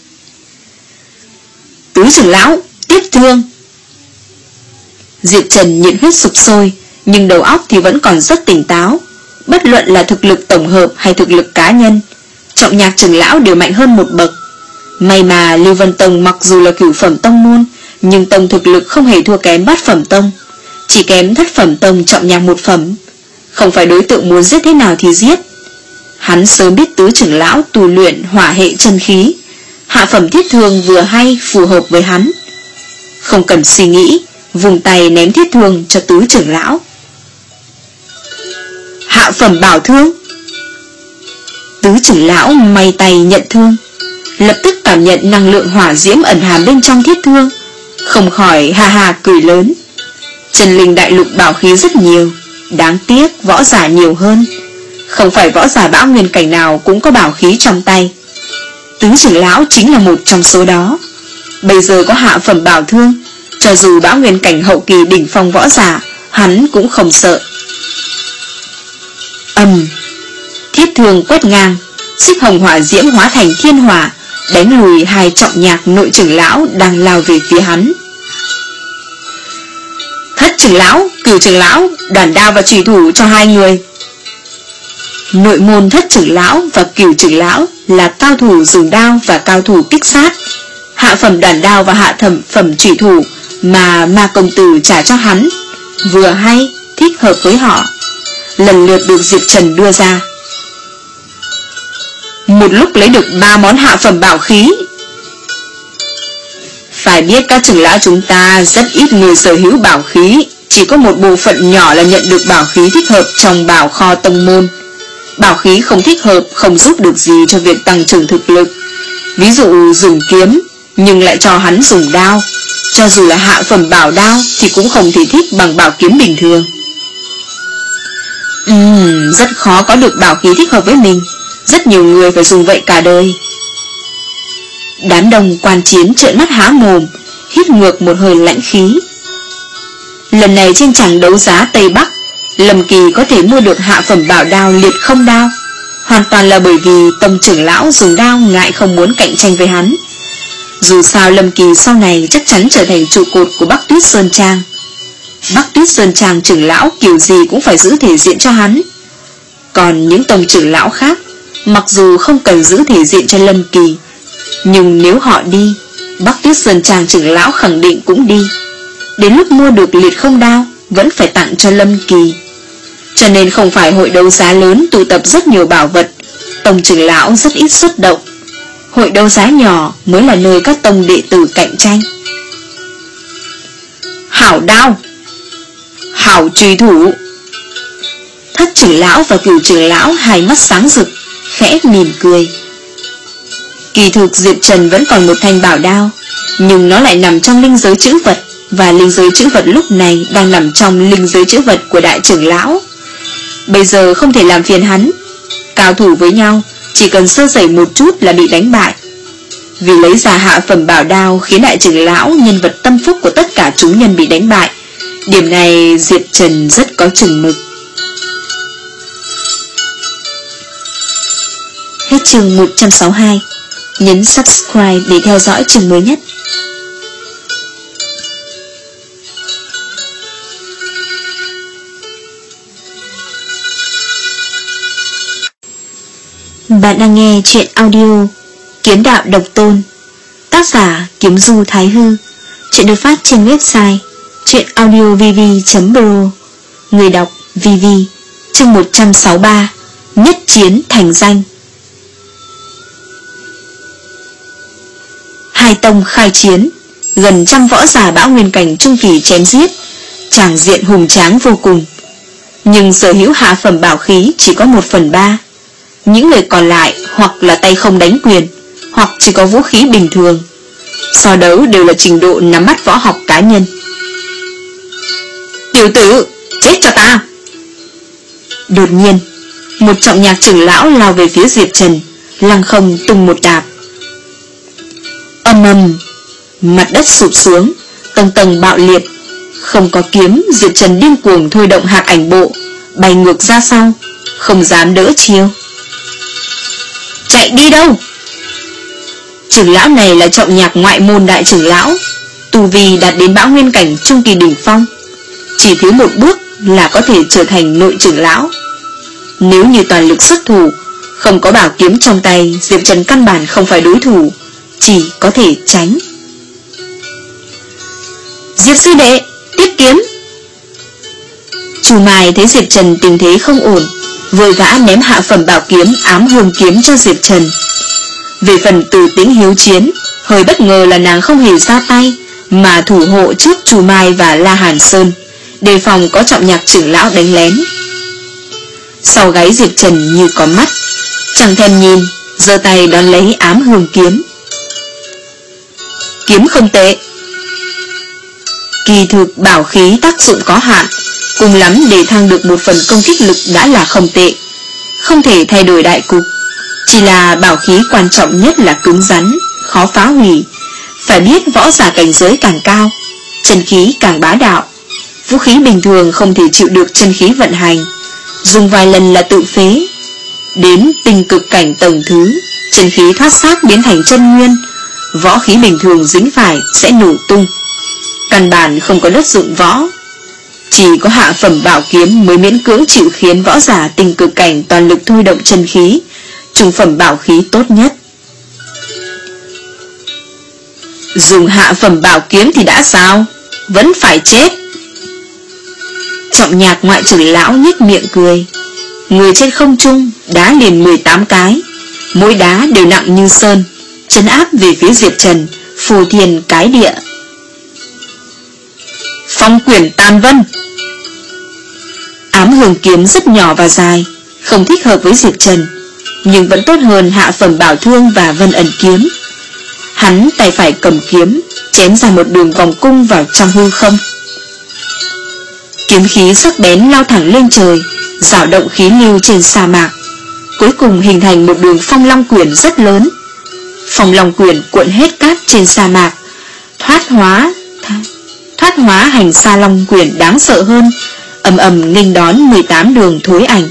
Tứ trưởng lão tiếp thương! Diệp Trần nhiệt huyết sục sôi, nhưng đầu óc thì vẫn còn rất tỉnh táo. Bất luận là thực lực tổng hợp hay thực lực cá nhân, Trọng Nhạc trưởng lão đều mạnh hơn một bậc. May mà Lưu Vân Tông mặc dù là cửu phẩm tông môn, nhưng tông thực lực không hề thua kém bát phẩm tông, chỉ kém thất phẩm tông Trọng Nhạc một phẩm. Không phải đối tượng muốn giết thế nào thì giết. Hắn sớm biết tứ trưởng lão tu luyện hỏa hệ chân khí, hạ phẩm thiết thương vừa hay phù hợp với hắn. Không cần suy nghĩ, vùng tay ném thiết thương cho tứ trưởng lão. Hạ phẩm bảo thương! Tứ trưởng lão may tay nhận thương, lập tức cảm nhận năng lượng hỏa diễm ẩn hàm bên trong thiết thương, không khỏi ha ha cười lớn. Chân linh đại lục bảo khí rất nhiều, đáng tiếc võ giả nhiều hơn. Không phải võ giả bão nguyên cảnh nào cũng có bảo khí trong tay. Tứ trưởng lão chính là một trong số đó. Bây giờ có hạ phẩm bảo thương, cho dù bão nguyên cảnh hậu kỳ đỉnh phong võ giả, hắn cũng không sợ. Ầm! Thiết thương quét ngang, xích hồng hỏa diễm hóa thành thiên hỏa, đánh lùi hai Trọng Nhạc nội trưởng lão đang lao về phía hắn. Thất trưởng lão, cửu trưởng lão, đoàn đao và chủy thủ cho hai người. Nội môn thất trưởng lão và cửu trưởng lão là cao thủ dùng đao và cao thủ kích sát. Hạ phẩm đoàn đao và hạ thẩm phẩm chủy thủ mà Ma công tử trả cho hắn, vừa hay thích hợp với họ, lần lượt được Diệp Trần đưa ra. Một lúc lấy được ba món hạ phẩm bảo khí. Phải biết các trưởng lão chúng ta rất ít người sở hữu bảo khí, chỉ có một bộ phận nhỏ là nhận được bảo khí thích hợp trong bảo kho tông môn. Bảo khí không thích hợp không giúp được gì cho việc tăng trưởng thực lực. Ví dụ dùng kiếm, nhưng lại cho hắn dùng đao, cho dù là hạ phẩm bảo đao thì cũng không thể thích bằng bảo kiếm bình thường. Ừm, rất khó có được bảo khí thích hợp với mình. Rất nhiều người phải dùng vậy cả đời. Đám đông quan chiến trợn mắt há mồm, hít ngược một hơi lãnh khí. Lần này trên tràng đấu giá Tây Bắc, Lâm Kỳ có thể mua được hạ phẩm bảo đao liệt không đao, hoàn toàn là bởi vì tông trưởng lão dùng đao ngại không muốn cạnh tranh với hắn. Dù sao Lâm Kỳ sau này chắc chắn trở thành trụ cột của Bắc Tuyết Sơn Trang. Bắc Tuyết Sơn Trang trưởng lão kiểu gì cũng phải giữ thể diện cho hắn. Còn những tông trưởng lão khác, mặc dù không cần giữ thể diện cho Lâm Kỳ, nhưng nếu họ đi, Bắc Tuyết Sơn Trang trưởng lão khẳng định cũng đi. Đến lúc mua được liệt không đao, vẫn phải tặng cho Lâm Kỳ. Cho nên không phải hội đấu giá lớn tụ tập rất nhiều bảo vật, tông trưởng lão rất ít xuất động. Hội đấu giá nhỏ mới là nơi các tông đệ tử cạnh tranh. Hảo đao, hảo truy thủ. Thất trưởng lão và cửu trưởng lão hai mắt sáng rực, khẽ mỉm cười. Kỳ thực Diệp Trần vẫn còn một thanh bảo đao, nhưng nó lại nằm trong linh giới chữ vật, và linh giới chữ vật lúc này đang nằm trong linh giới chữ vật của đại trưởng lão. Bây giờ không thể làm phiền hắn. Cao thủ với nhau, chỉ cần sơ sẩy một chút là bị đánh bại. Vì lấy ra hạ phẩm bảo đao khiến đại trưởng lão, nhân vật tâm phúc của tất cả chúng nhân bị đánh bại. Điểm này Diệp Trần rất có chừng mực. Hết chương một trăm sáu mươi hai. nhấn subscribe để theo dõi chương mới nhất. Bạn đang nghe truyện audio Kiếm Đạo Độc Tôn, tác giả Kiếm Du Thái Hư. Truyện được phát trên website truyệnaudiovv chấm pro. Người đọc vê vê. Chương một trăm sáu mươi ba. Nhất chiến thành danh. Hai tông khai chiến, gần trăm võ giả Bão Nguyên cảnh trung kỳ chém giết, tràng diện hùng tráng vô cùng. Nhưng sở hữu hạ phẩm bảo khí chỉ có một phần ba. Những người còn lại hoặc là tay không đánh quyền, hoặc chỉ có vũ khí bình thường. So đấu đều là trình độ nắm bắt võ học cá nhân. Tiểu tử, chết cho ta! Đột nhiên, một trọng nhạc trưởng lão lao về phía Diệp Trần, lăng không tung một đạp. Ầm ầm, mặt đất sụp xuống, tầng tầng bạo liệt. Không có kiếm, Diệp Trần điên cuồng thôi động hạt ảnh bộ, bay ngược ra sau, không dám đỡ chiêu. Chạy đi đâu? Trưởng lão này là trọng nhạc ngoại môn đại trưởng lão, tu vi đạt đến Bão Nguyên cảnh trung kỳ đỉnh phong, chỉ thiếu một bước là có thể trở thành nội trưởng lão. Nếu như toàn lực xuất thủ, không có bảo kiếm trong tay, Diệp Trần căn bản không phải đối thủ, chỉ có thể tránh. Diệp sư đệ, tiếp kiếm! Chu Mai thấy Diệp Trần tình thế không ổn, vội vã ném hạ phẩm bảo kiếm Ám Hương kiếm cho Diệp Trần. Về phần Từ Tĩnh hiếu chiến, hơi bất ngờ là nàng không hề ra tay, mà thủ hộ trước Chu Mai và La Hàn Sơn, đề phòng có trọng nhạc trưởng lão đánh lén. Sau gáy Diệp Trần như có mắt, chẳng thèm nhìn, giơ tay đón lấy Ám Hương kiếm. Kiếm không tệ. Kỳ thực bảo khí tác dụng có hạn, cùng lắm để thăng được một phần công kích lực đã là không tệ, không thể thay đổi đại cục. Chỉ là bảo khí quan trọng nhất là cứng rắn, khó phá hủy. Phải biết võ giả cảnh giới càng cao, chân khí càng bá đạo. Vũ khí bình thường không thể chịu được chân khí vận hành, dùng vài lần là tự phế. Đến tinh cực cảnh tầng thứ, chân khí thoát xác biến thành chân nguyên, võ khí bình thường dính phải sẽ nổ tung, căn bản không có đất dụng võ. Chỉ có hạ phẩm bảo kiếm mới miễn cưỡng chịu khiến võ giả tinh cực cảnh toàn lực thôi động chân khí, trung phẩm bảo khí tốt nhất. Dùng hạ phẩm bảo kiếm thì đã sao, vẫn phải chết. Trọng nhạc ngoại trưởng lão nhếch miệng cười. Người trên không trung đá liền mười tám cái, mỗi đá đều nặng như sơn, trấn áp về phía Diệp Trần, phù thiên cái địa. Phong quyển Tàn Vân. Ám Hương kiếm rất nhỏ và dài, không thích hợp với Diệp Trần, nhưng vẫn tốt hơn hạ phẩm bảo thương và Vân Ẩn kiếm. Hắn tay phải cầm kiếm, chém ra một đường vòng cung vào trong hư không. Kiếm khí sắc bén lao thẳng lên trời, dao động khí lưu trên sa mạc, cuối cùng hình thành một đường phong long quyển rất lớn. Phong long quyển cuộn hết cát trên sa mạc, thoát hóa thoát hóa hành sa long quyển đáng sợ hơn, ầm ầm nghênh đón mười tám đường thối ảnh.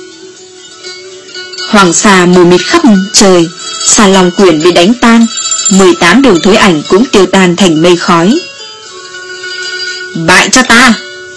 Hoàng sa mù mịt khắp trời, sa long quyển bị đánh tan, mười tám đường thối ảnh cũng tiêu tan thành mây khói. Bại cho ta!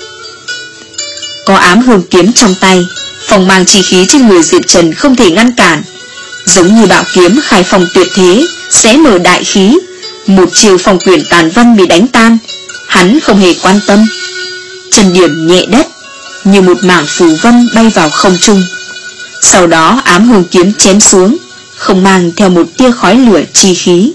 Có Ám Hương kiếm trong tay, phong mang chi khí trên người Diệp Trần không thể ngăn cản, giống như bạo kiếm khai phong tuyệt thế, xé mở đại khí. Một chiều phong quyển Tàn Vân bị đánh tan, hắn không hề quan tâm, chân điểm nhẹ đất, như một mảng phù vân bay vào không trung. Sau đó Ám Hương kiếm chém xuống, không mang theo một tia khói lửa chi khí.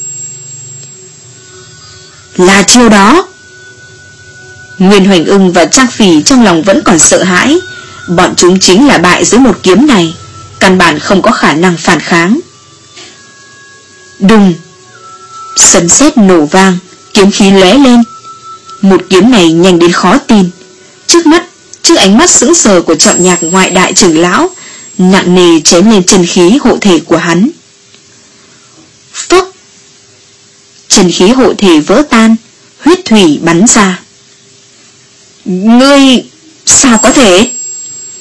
Là chiêu đó! Nguyên Hoành Ưng và Trác Phỉ trong lòng vẫn còn sợ hãi, bọn chúng chính là bại dưới một kiếm này, căn bản không có khả năng phản kháng. Đùng! Sấm sét nổ vang, kiếm khí lóe lên. Một kiếm này nhanh đến khó tin. Trước mắt, trước ánh mắt sững sờ của trọng nhạc ngoại đại trưởng lão, nặng nề chém lên chân khí hộ thể của hắn. Phốc! Chân khí hộ thể vỡ tan, huyết thủy bắn ra. Ngươi... sao có thể?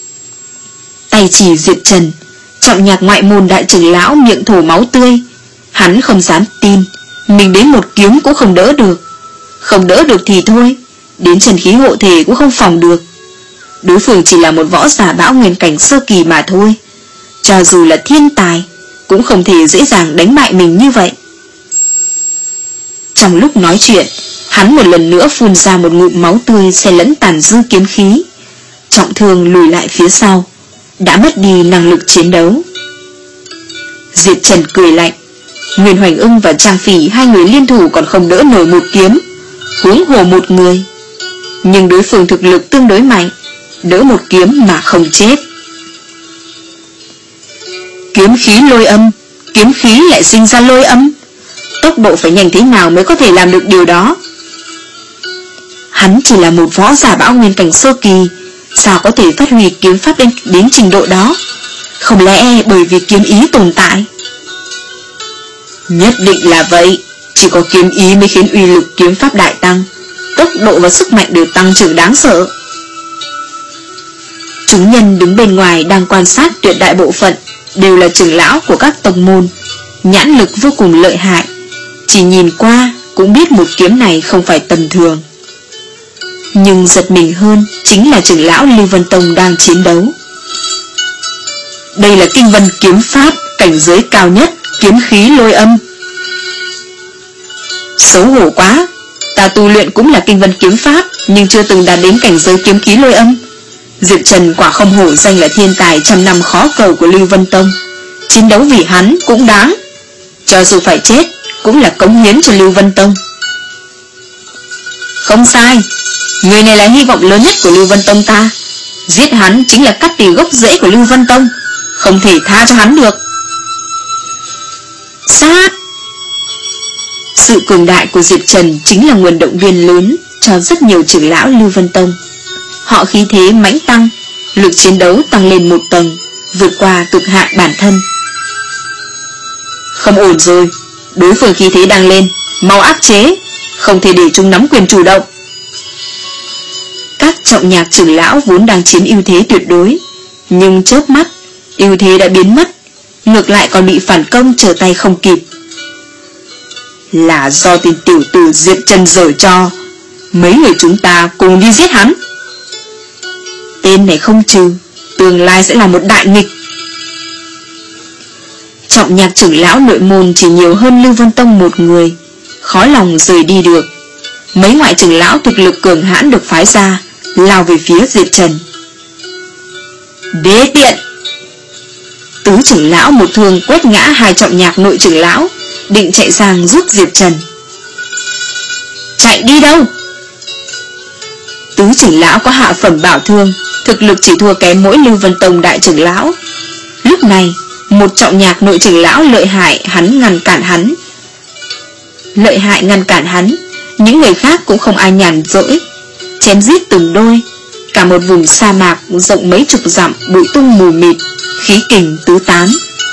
Tay chỉ Diệp Trần, trọng nhạc ngoại môn đại trưởng lão miệng thổ máu tươi, Hắn không dám tin mình đến một kiếm cũng không đỡ được. Không đỡ được thì thôi, đến chân khí hộ thể cũng không phòng được. Đối phương chỉ là một võ giả bão nguyên cảnh sơ kỳ mà thôi. Cho dù là thiên tài cũng không thể dễ dàng đánh bại mình như vậy. Trong lúc nói chuyện, hắn một lần nữa phun ra một ngụm máu tươi xen lẫn tàn dư kiếm khí, trọng thương lùi lại phía sau, đã mất đi năng lực chiến đấu. Diệp Trần cười lạnh. Nguyên Hoành Ưng và Trang Phỉ hai người liên thủ còn không đỡ nổi một kiếm, huống hồ một người. Nhưng đối phương thực lực tương đối mạnh, đỡ một kiếm mà không chết. Kiếm khí lôi âm, kiếm khí lại sinh ra lôi âm. Tốc độ phải nhanh thế nào mới có thể làm được điều đó? Hắn chỉ là một võ giả bão nguyên cảnh sơ kỳ, sao có thể phát huy kiếm pháp đến, đến trình độ đó? Không lẽ bởi vì kiếm ý tồn tại? Nhất định là vậy. Chỉ có kiếm ý mới khiến uy lực kiếm pháp đại tăng, tốc độ và sức mạnh đều tăng trưởng đáng sợ. Chúng nhân đứng bên ngoài đang quan sát tuyệt đại bộ phận đều là trưởng lão của các tông môn, nhãn lực vô cùng lợi hại, chỉ nhìn qua cũng biết một kiếm này không phải tầm thường. Nhưng giật mình hơn chính là trưởng lão Lưu Vân Tông đang chiến đấu. Đây là kinh vân kiếm pháp cảnh giới cao nhất, kiếm khí lôi âm. Xấu hổ quá, ta tu luyện cũng là kinh vân kiếm pháp, nhưng chưa từng đạt đến cảnh giới kiếm khí lôi âm. Diệp Trần quả không hổ danh là thiên tài trăm năm khó cầu của Lưu Vân Tông. Chiến đấu vì hắn cũng đáng, cho dù phải chết cũng là cống hiến cho Lưu Vân Tông. Không sai, người này là hy vọng lớn nhất của Lưu Vân Tông ta. Giết hắn chính là cắt tỉa gốc rễ của Lưu Vân Tông, không thể tha cho hắn được. Sát! Sự cường đại của Diệp Trần chính là nguồn động viên lớn cho rất nhiều trưởng lão Lưu Vân Tông. Họ khí thế mãnh tăng, lực chiến đấu tăng lên một tầng, vượt qua cực hạn bản thân. Không ổn rồi, đối phương khí thế đang lên, mau áp chế, không thể để chúng nắm quyền chủ động. Các trọng nhạc trưởng lão vốn đang chiếm ưu thế tuyệt đối, nhưng chớp mắt ưu thế đã biến mất, ngược lại còn bị phản công trở tay không kịp. Là do tên tiểu tử Diệp Trần giở cho, mấy người chúng ta cùng đi giết hắn. Tên này không trừ, tương lai sẽ là một đại nghịch. Trọng nhạc trưởng lão nội môn chỉ nhiều hơn Lưu Vân Tông một người, khó lòng rời đi được. Mấy ngoại trưởng lão thực lực cường hãn được phái ra, lao về phía Diệp Trần. Đế tiện! Tứ trưởng lão một thương quét ngã hai trọng nhạc nội trưởng lão, định chạy sang giúp Diệp Trần. Chạy đi đâu? Tứ trưởng lão có hạ phẩm bảo thương, thực lực chỉ thua kém mỗi Lưu Vân Tông đại trưởng lão. Lúc này một trọng nhạc nội trưởng lão lợi hại hắn ngăn cản hắn. Lợi hại ngăn cản hắn, những người khác cũng không ai nhàn rỗi, chém giết từng đôi. Cả một vùng sa mạc rộng mấy chục dặm bụi tung mù mịt, khí kình tứ tán.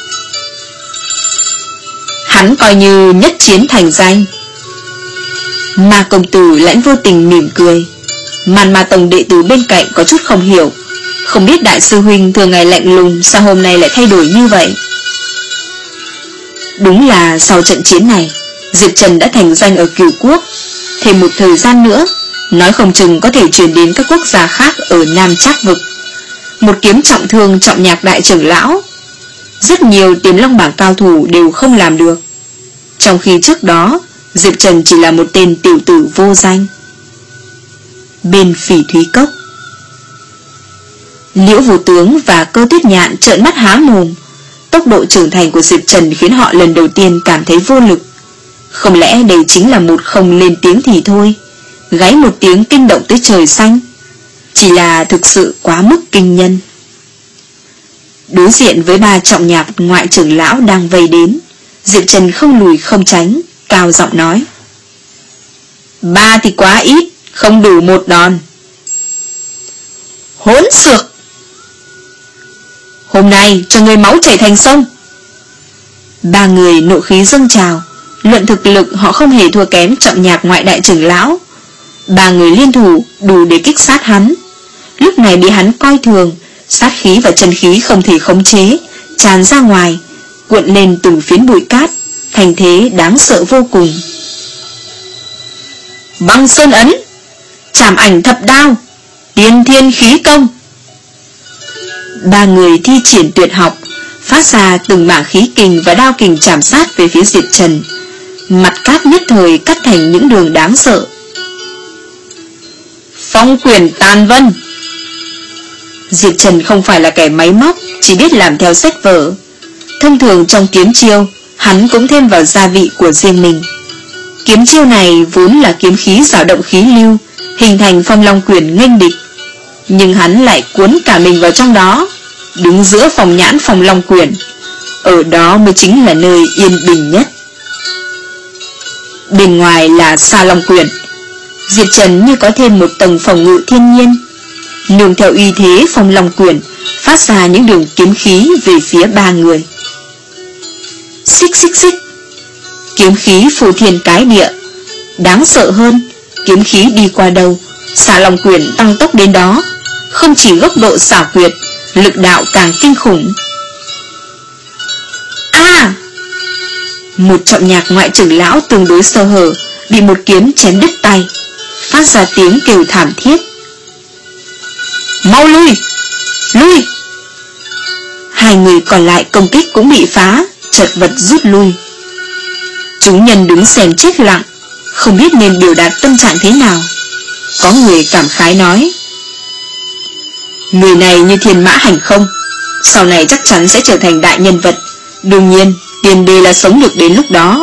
Hắn coi như nhất chiến thành danh. Ma công tử Lãnh Vô Tình mỉm cười. Màn Ma Tông đệ tử bên cạnh có chút không hiểu, không biết đại sư huynh thường ngày lạnh lùng, sao hôm nay lại thay đổi như vậy. Đúng là sau trận chiến này, Diệp Trần đã thành danh ở Cửu Quốc. Thêm một thời gian nữa, nói không chừng có thể chuyển đến các quốc gia khác ở Nam Trác Vực. Một kiếm trọng thương trọng nhạc đại trưởng lão, rất nhiều Tiềm Long bảng cao thủ đều không làm được. Trong khi trước đó, Diệp Trần chỉ là một tên tiểu tử vô danh. Bên Phỉ Thúy Cốc, Liễu Vô Tướng và Cơ Tuyết Nhạn trợn mắt há mồm. Tốc độ trưởng thành của Diệp Trần khiến họ lần đầu tiên cảm thấy vô lực. Không lẽ đây chính là một không lên tiếng thì thôi, gáy một tiếng kinh động tới trời xanh? Chỉ là thực sự quá mức kinh nhân. Đối diện với ba trọng nhạc ngoại trưởng lão đang vây đến, Diệp Trần không lùi không tránh, cao giọng nói: Ba thì quá ít, không đủ một đòn. Hỗn xược! Hôm nay cho người máu chảy thành sông. Ba người nộ khí dâng trào, luận thực lực họ không hề thua kém trọng nhạc ngoại đại trưởng lão. Ba người liên thủ đủ để kích sát hắn. Lúc này bị hắn coi thường, sát khí và chân khí không thể khống chế, tràn ra ngoài, cuộn lên từng phiến bụi cát, hành thế đáng sợ vô cùng. Băng sơn ấn, trảm ảnh thập đao, tiên thiên khí công. Ba người thi triển tuyệt học, phát ra từng mảng khí kình và đao kình chạm sát về phía Diệp Trần. Mặt cát nhất thời cắt thành những đường đáng sợ. Phong quyền tàn vân. Diệp Trần không phải là kẻ máy móc, chỉ biết làm theo sách vở. Thông thường trong kiếm chiêu, hắn cũng thêm vào gia vị của riêng mình. Kiếm chiêu này vốn là kiếm khí dao động khí lưu, hình thành phong long quyền nghênh địch. Nhưng hắn lại cuốn cả mình vào trong đó, đứng giữa phòng nhãn phong long quyền. Ở đó mới chính là nơi yên bình nhất. Bên ngoài là Sa Long quyền. Diệp Trần như có thêm một tầng phòng ngự thiên nhiên. Nương theo uy thế phong long quyền, phát ra những đường kiếm khí về phía ba người. Xích xích xích. Kiếm khí phù thiên cái địa. Đáng sợ hơn, kiếm khí đi qua đâu, Sa Long quyền tăng tốc đến đó. Không chỉ góc độ xảo quyệt, lực đạo càng kinh khủng. A! Một trọng nhạc ngoại trưởng lão tương đối sơ hở, bị một kiếm chém đứt tay, phát ra tiếng kêu thảm thiết. Mau lui! Lui! Hai người còn lại công kích cũng bị phá, chật vật rút lui. Chúng nhân đứng xem chết lặng, không biết nên biểu đạt tâm trạng thế nào. Có người cảm khái nói: người này như thiên mã hành không, sau này chắc chắn sẽ trở thành đại nhân vật. Đương nhiên, tiền đề là sống được đến lúc đó.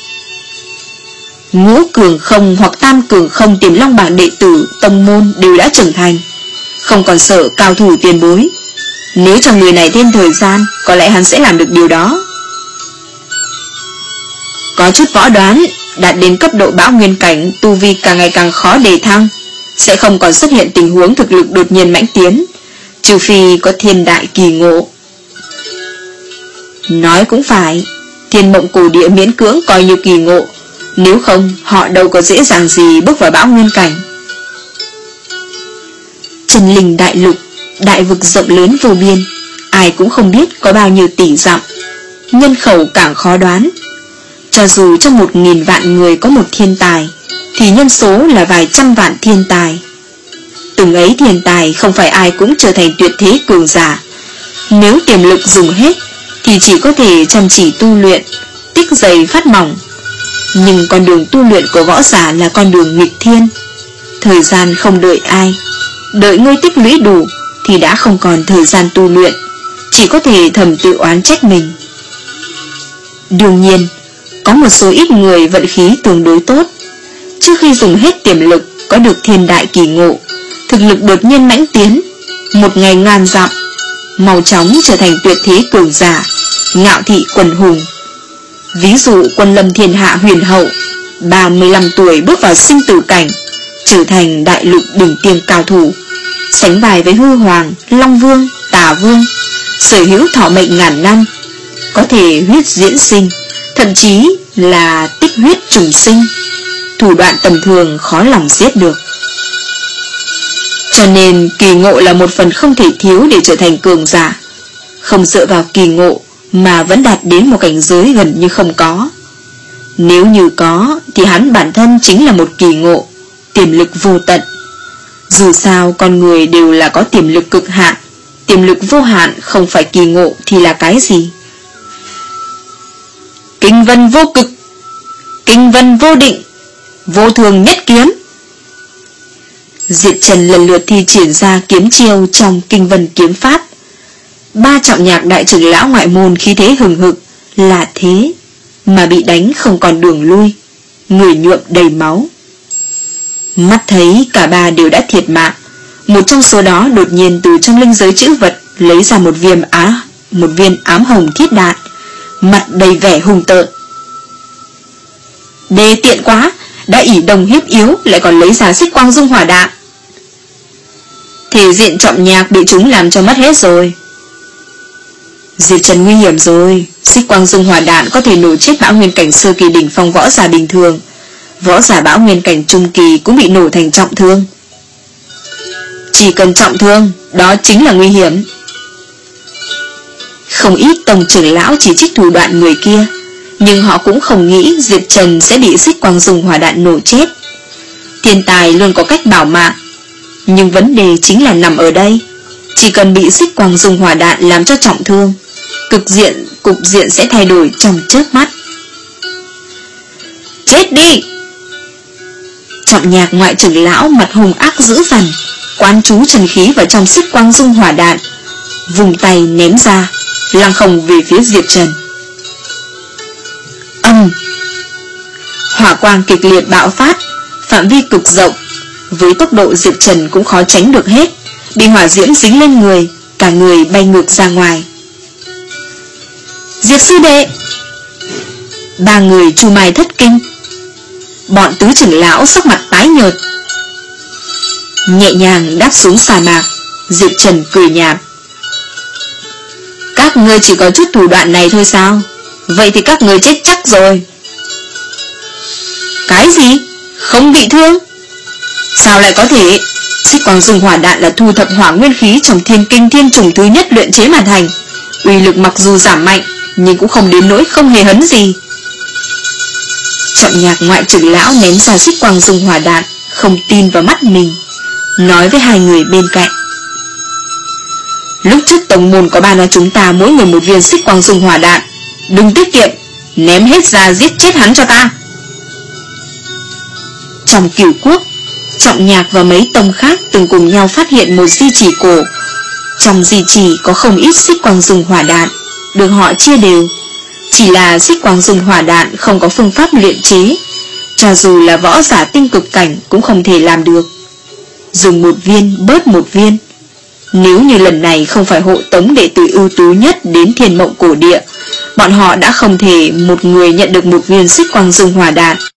Ngũ cường không hoặc tam cường không Tiềm Long bảng đệ tử tông môn đều đã trưởng thành, không còn sợ cao thủ tiền bối. Nếu cho người này thêm thời gian, có lẽ hắn sẽ làm được điều đó. Có chút võ đoán, đạt đến cấp độ bão nguyên cảnh, tu vi càng ngày càng khó đề thăng, sẽ không còn xuất hiện tình huống thực lực đột nhiên mãnh tiến, trừ phi có thiên đại kỳ ngộ. Nói cũng phải, Thiên Mộng Cổ Địa miễn cưỡng coi như kỳ ngộ, nếu không họ đâu có dễ dàng gì bước vào bão nguyên cảnh. Chân linh đại lục, đại vực rộng lớn vô biên, ai cũng không biết có bao nhiêu tỷ dặm, nhân khẩu càng khó đoán. Cho dù trong một nghìn vạn người có một thiên tài, thì nhân số là vài trăm vạn thiên tài. Từng ấy thiên tài không phải ai cũng trở thành tuyệt thế cường giả. Nếu tiềm lực dùng hết, thì chỉ có thể chăm chỉ tu luyện, tích dày phát mỏng. Nhưng con đường tu luyện của võ giả là con đường nghịch thiên. Thời gian không đợi ai, đợi ngươi tích lũy đủ thì đã không còn thời gian tu luyện, chỉ có thể thầm tự oán trách mình. Đương nhiên, có một số ít người vận khí tương đối tốt, trước khi dùng hết tiềm lực có được thiên đại kỳ ngộ, thực lực đột nhiên mãnh tiến, một ngày ngàn dặm, mau chóng trở thành tuyệt thế cường giả, ngạo thị quần hùng. Ví dụ Quân Lâm Thiên Hạ Huyền Hậu, ba mươi lăm tuổi bước vào sinh tử cảnh, trở thành đại lục đỉnh tiêm cao thủ, sánh bài với Hư Hoàng, Long Vương, Tà Vương, sở hữu thọ mệnh ngàn năm, có thể huyết diễn sinh, thậm chí là tích huyết trùng sinh, thủ đoạn tầm thường khó lòng giết được. Cho nên kỳ ngộ là một phần không thể thiếu để trở thành cường giả. Không dựa vào kỳ ngộ mà vẫn đạt đến một cảnh giới gần như không có. Nếu như có thì hắn bản thân chính là một kỳ ngộ, tiềm lực vô tận. Dù sao con người đều là có tiềm lực cực hạn, tiềm lực vô hạn không phải kỳ ngộ thì là cái gì? Kinh vân vô cực, kinh vân vô định, vô thường nhất kiếm. Diệp Trần lần lượt thi triển ra kiếm chiêu trong kinh vân kiếm pháp. Ba trọng nhạc đại trưởng lão ngoại môn khí thế hừng hực, là thế mà bị đánh không còn đường lui, người nhuộm đầy máu. Mắt thấy cả ba đều đã thiệt mạng, một trong số đó đột nhiên từ trong linh giới trữ vật lấy ra một viên á, một viên ám hồng thiết đạn, mặt đầy vẻ hung tợn. Đê tiện quá, đã ỷ đồng hiếp yếu lại còn lấy ra xích quang dung hỏa đạn. Thể diện trọng nhạc bị chúng làm cho mất hết rồi. Diệp Trần nguy hiểm rồi, xích quang dung hỏa đạn có thể nổ chết bão nguyên cảnh sơ kỳ đỉnh phong võ giả bình thường, võ giả bão nguyên cảnh trung kỳ cũng bị nổ thành trọng thương. Chỉ cần trọng thương, đó chính là nguy hiểm. Không ít tổng trưởng lão chỉ trích thủ đoạn người kia, Nhưng họ cũng không nghĩ Diệp Trần sẽ bị xích quang dung hỏa đạn nổ chết. Thiên tài luôn có cách bảo mạng, nhưng vấn đề chính là nằm ở đây. Chỉ cần bị xích quang dung hỏa đạn làm cho trọng thương, Cực diện, cục diện sẽ thay đổi trong chớp mắt. Chết đi! Trọng Nhạc ngoại trưởng lão mặt hung ác dữ dằn, quán chú chân khí vào trong xích quang dung hỏa đạn, vùng tay ném ra, lăng không về phía Diệp Trần. Âm! Hỏa quang kịch liệt bạo phát, phạm vi cực rộng, với tốc độ Diệp Trần cũng khó tránh được hết, bị hỏa diễm dính lên người, cả người bay ngược ra ngoài. Diệp sư đệ! Ba người chu mai thất kinh. Bọn tứ trưởng lão sắc mặt tái nhợt. Nhẹ nhàng đáp xuống sa mạc, Diệp Trần cười nhạt. Các ngươi chỉ có chút thủ đoạn này thôi sao? Vậy thì các ngươi chết chắc rồi. Cái gì? Không bị thương? Sao lại có thể? Xích quang dung hỏa đạn là thu thập hỏa nguyên khí trong thiên kinh thiên trùng thứ nhất luyện chế mà thành. Uy lực mặc dù giảm mạnh, nhưng cũng không đến nỗi không hề hấn gì. Trọng Nhạc ngoại trưởng lão ném ra xích quang dung hỏa đạn, không tin vào mắt mình, nói với hai người bên cạnh. Lúc trước tổng môn có ban cho chúng ta mỗi người một viên xích quang dung hỏa đạn, đừng tiết kiệm, ném hết ra giết chết hắn cho ta. Trong Cửu Quốc, Trọng Nhạc và mấy tông khác từng cùng nhau phát hiện một di chỉ cổ. Trong di chỉ có không ít xích quang dung hỏa đạn, được họ chia đều. Chỉ là xích quang dung hỏa đạn không có phương pháp luyện chế, cho dù là võ giả tinh cực cảnh cũng không thể làm được. Dùng một viên bớt một viên. Nếu như lần này không phải hộ tống đệ tử ưu tú nhất đến Thiên Mộng Cổ Địa, bọn họ đã không thể một người nhận được một viên xích quang dung hỏa đạn.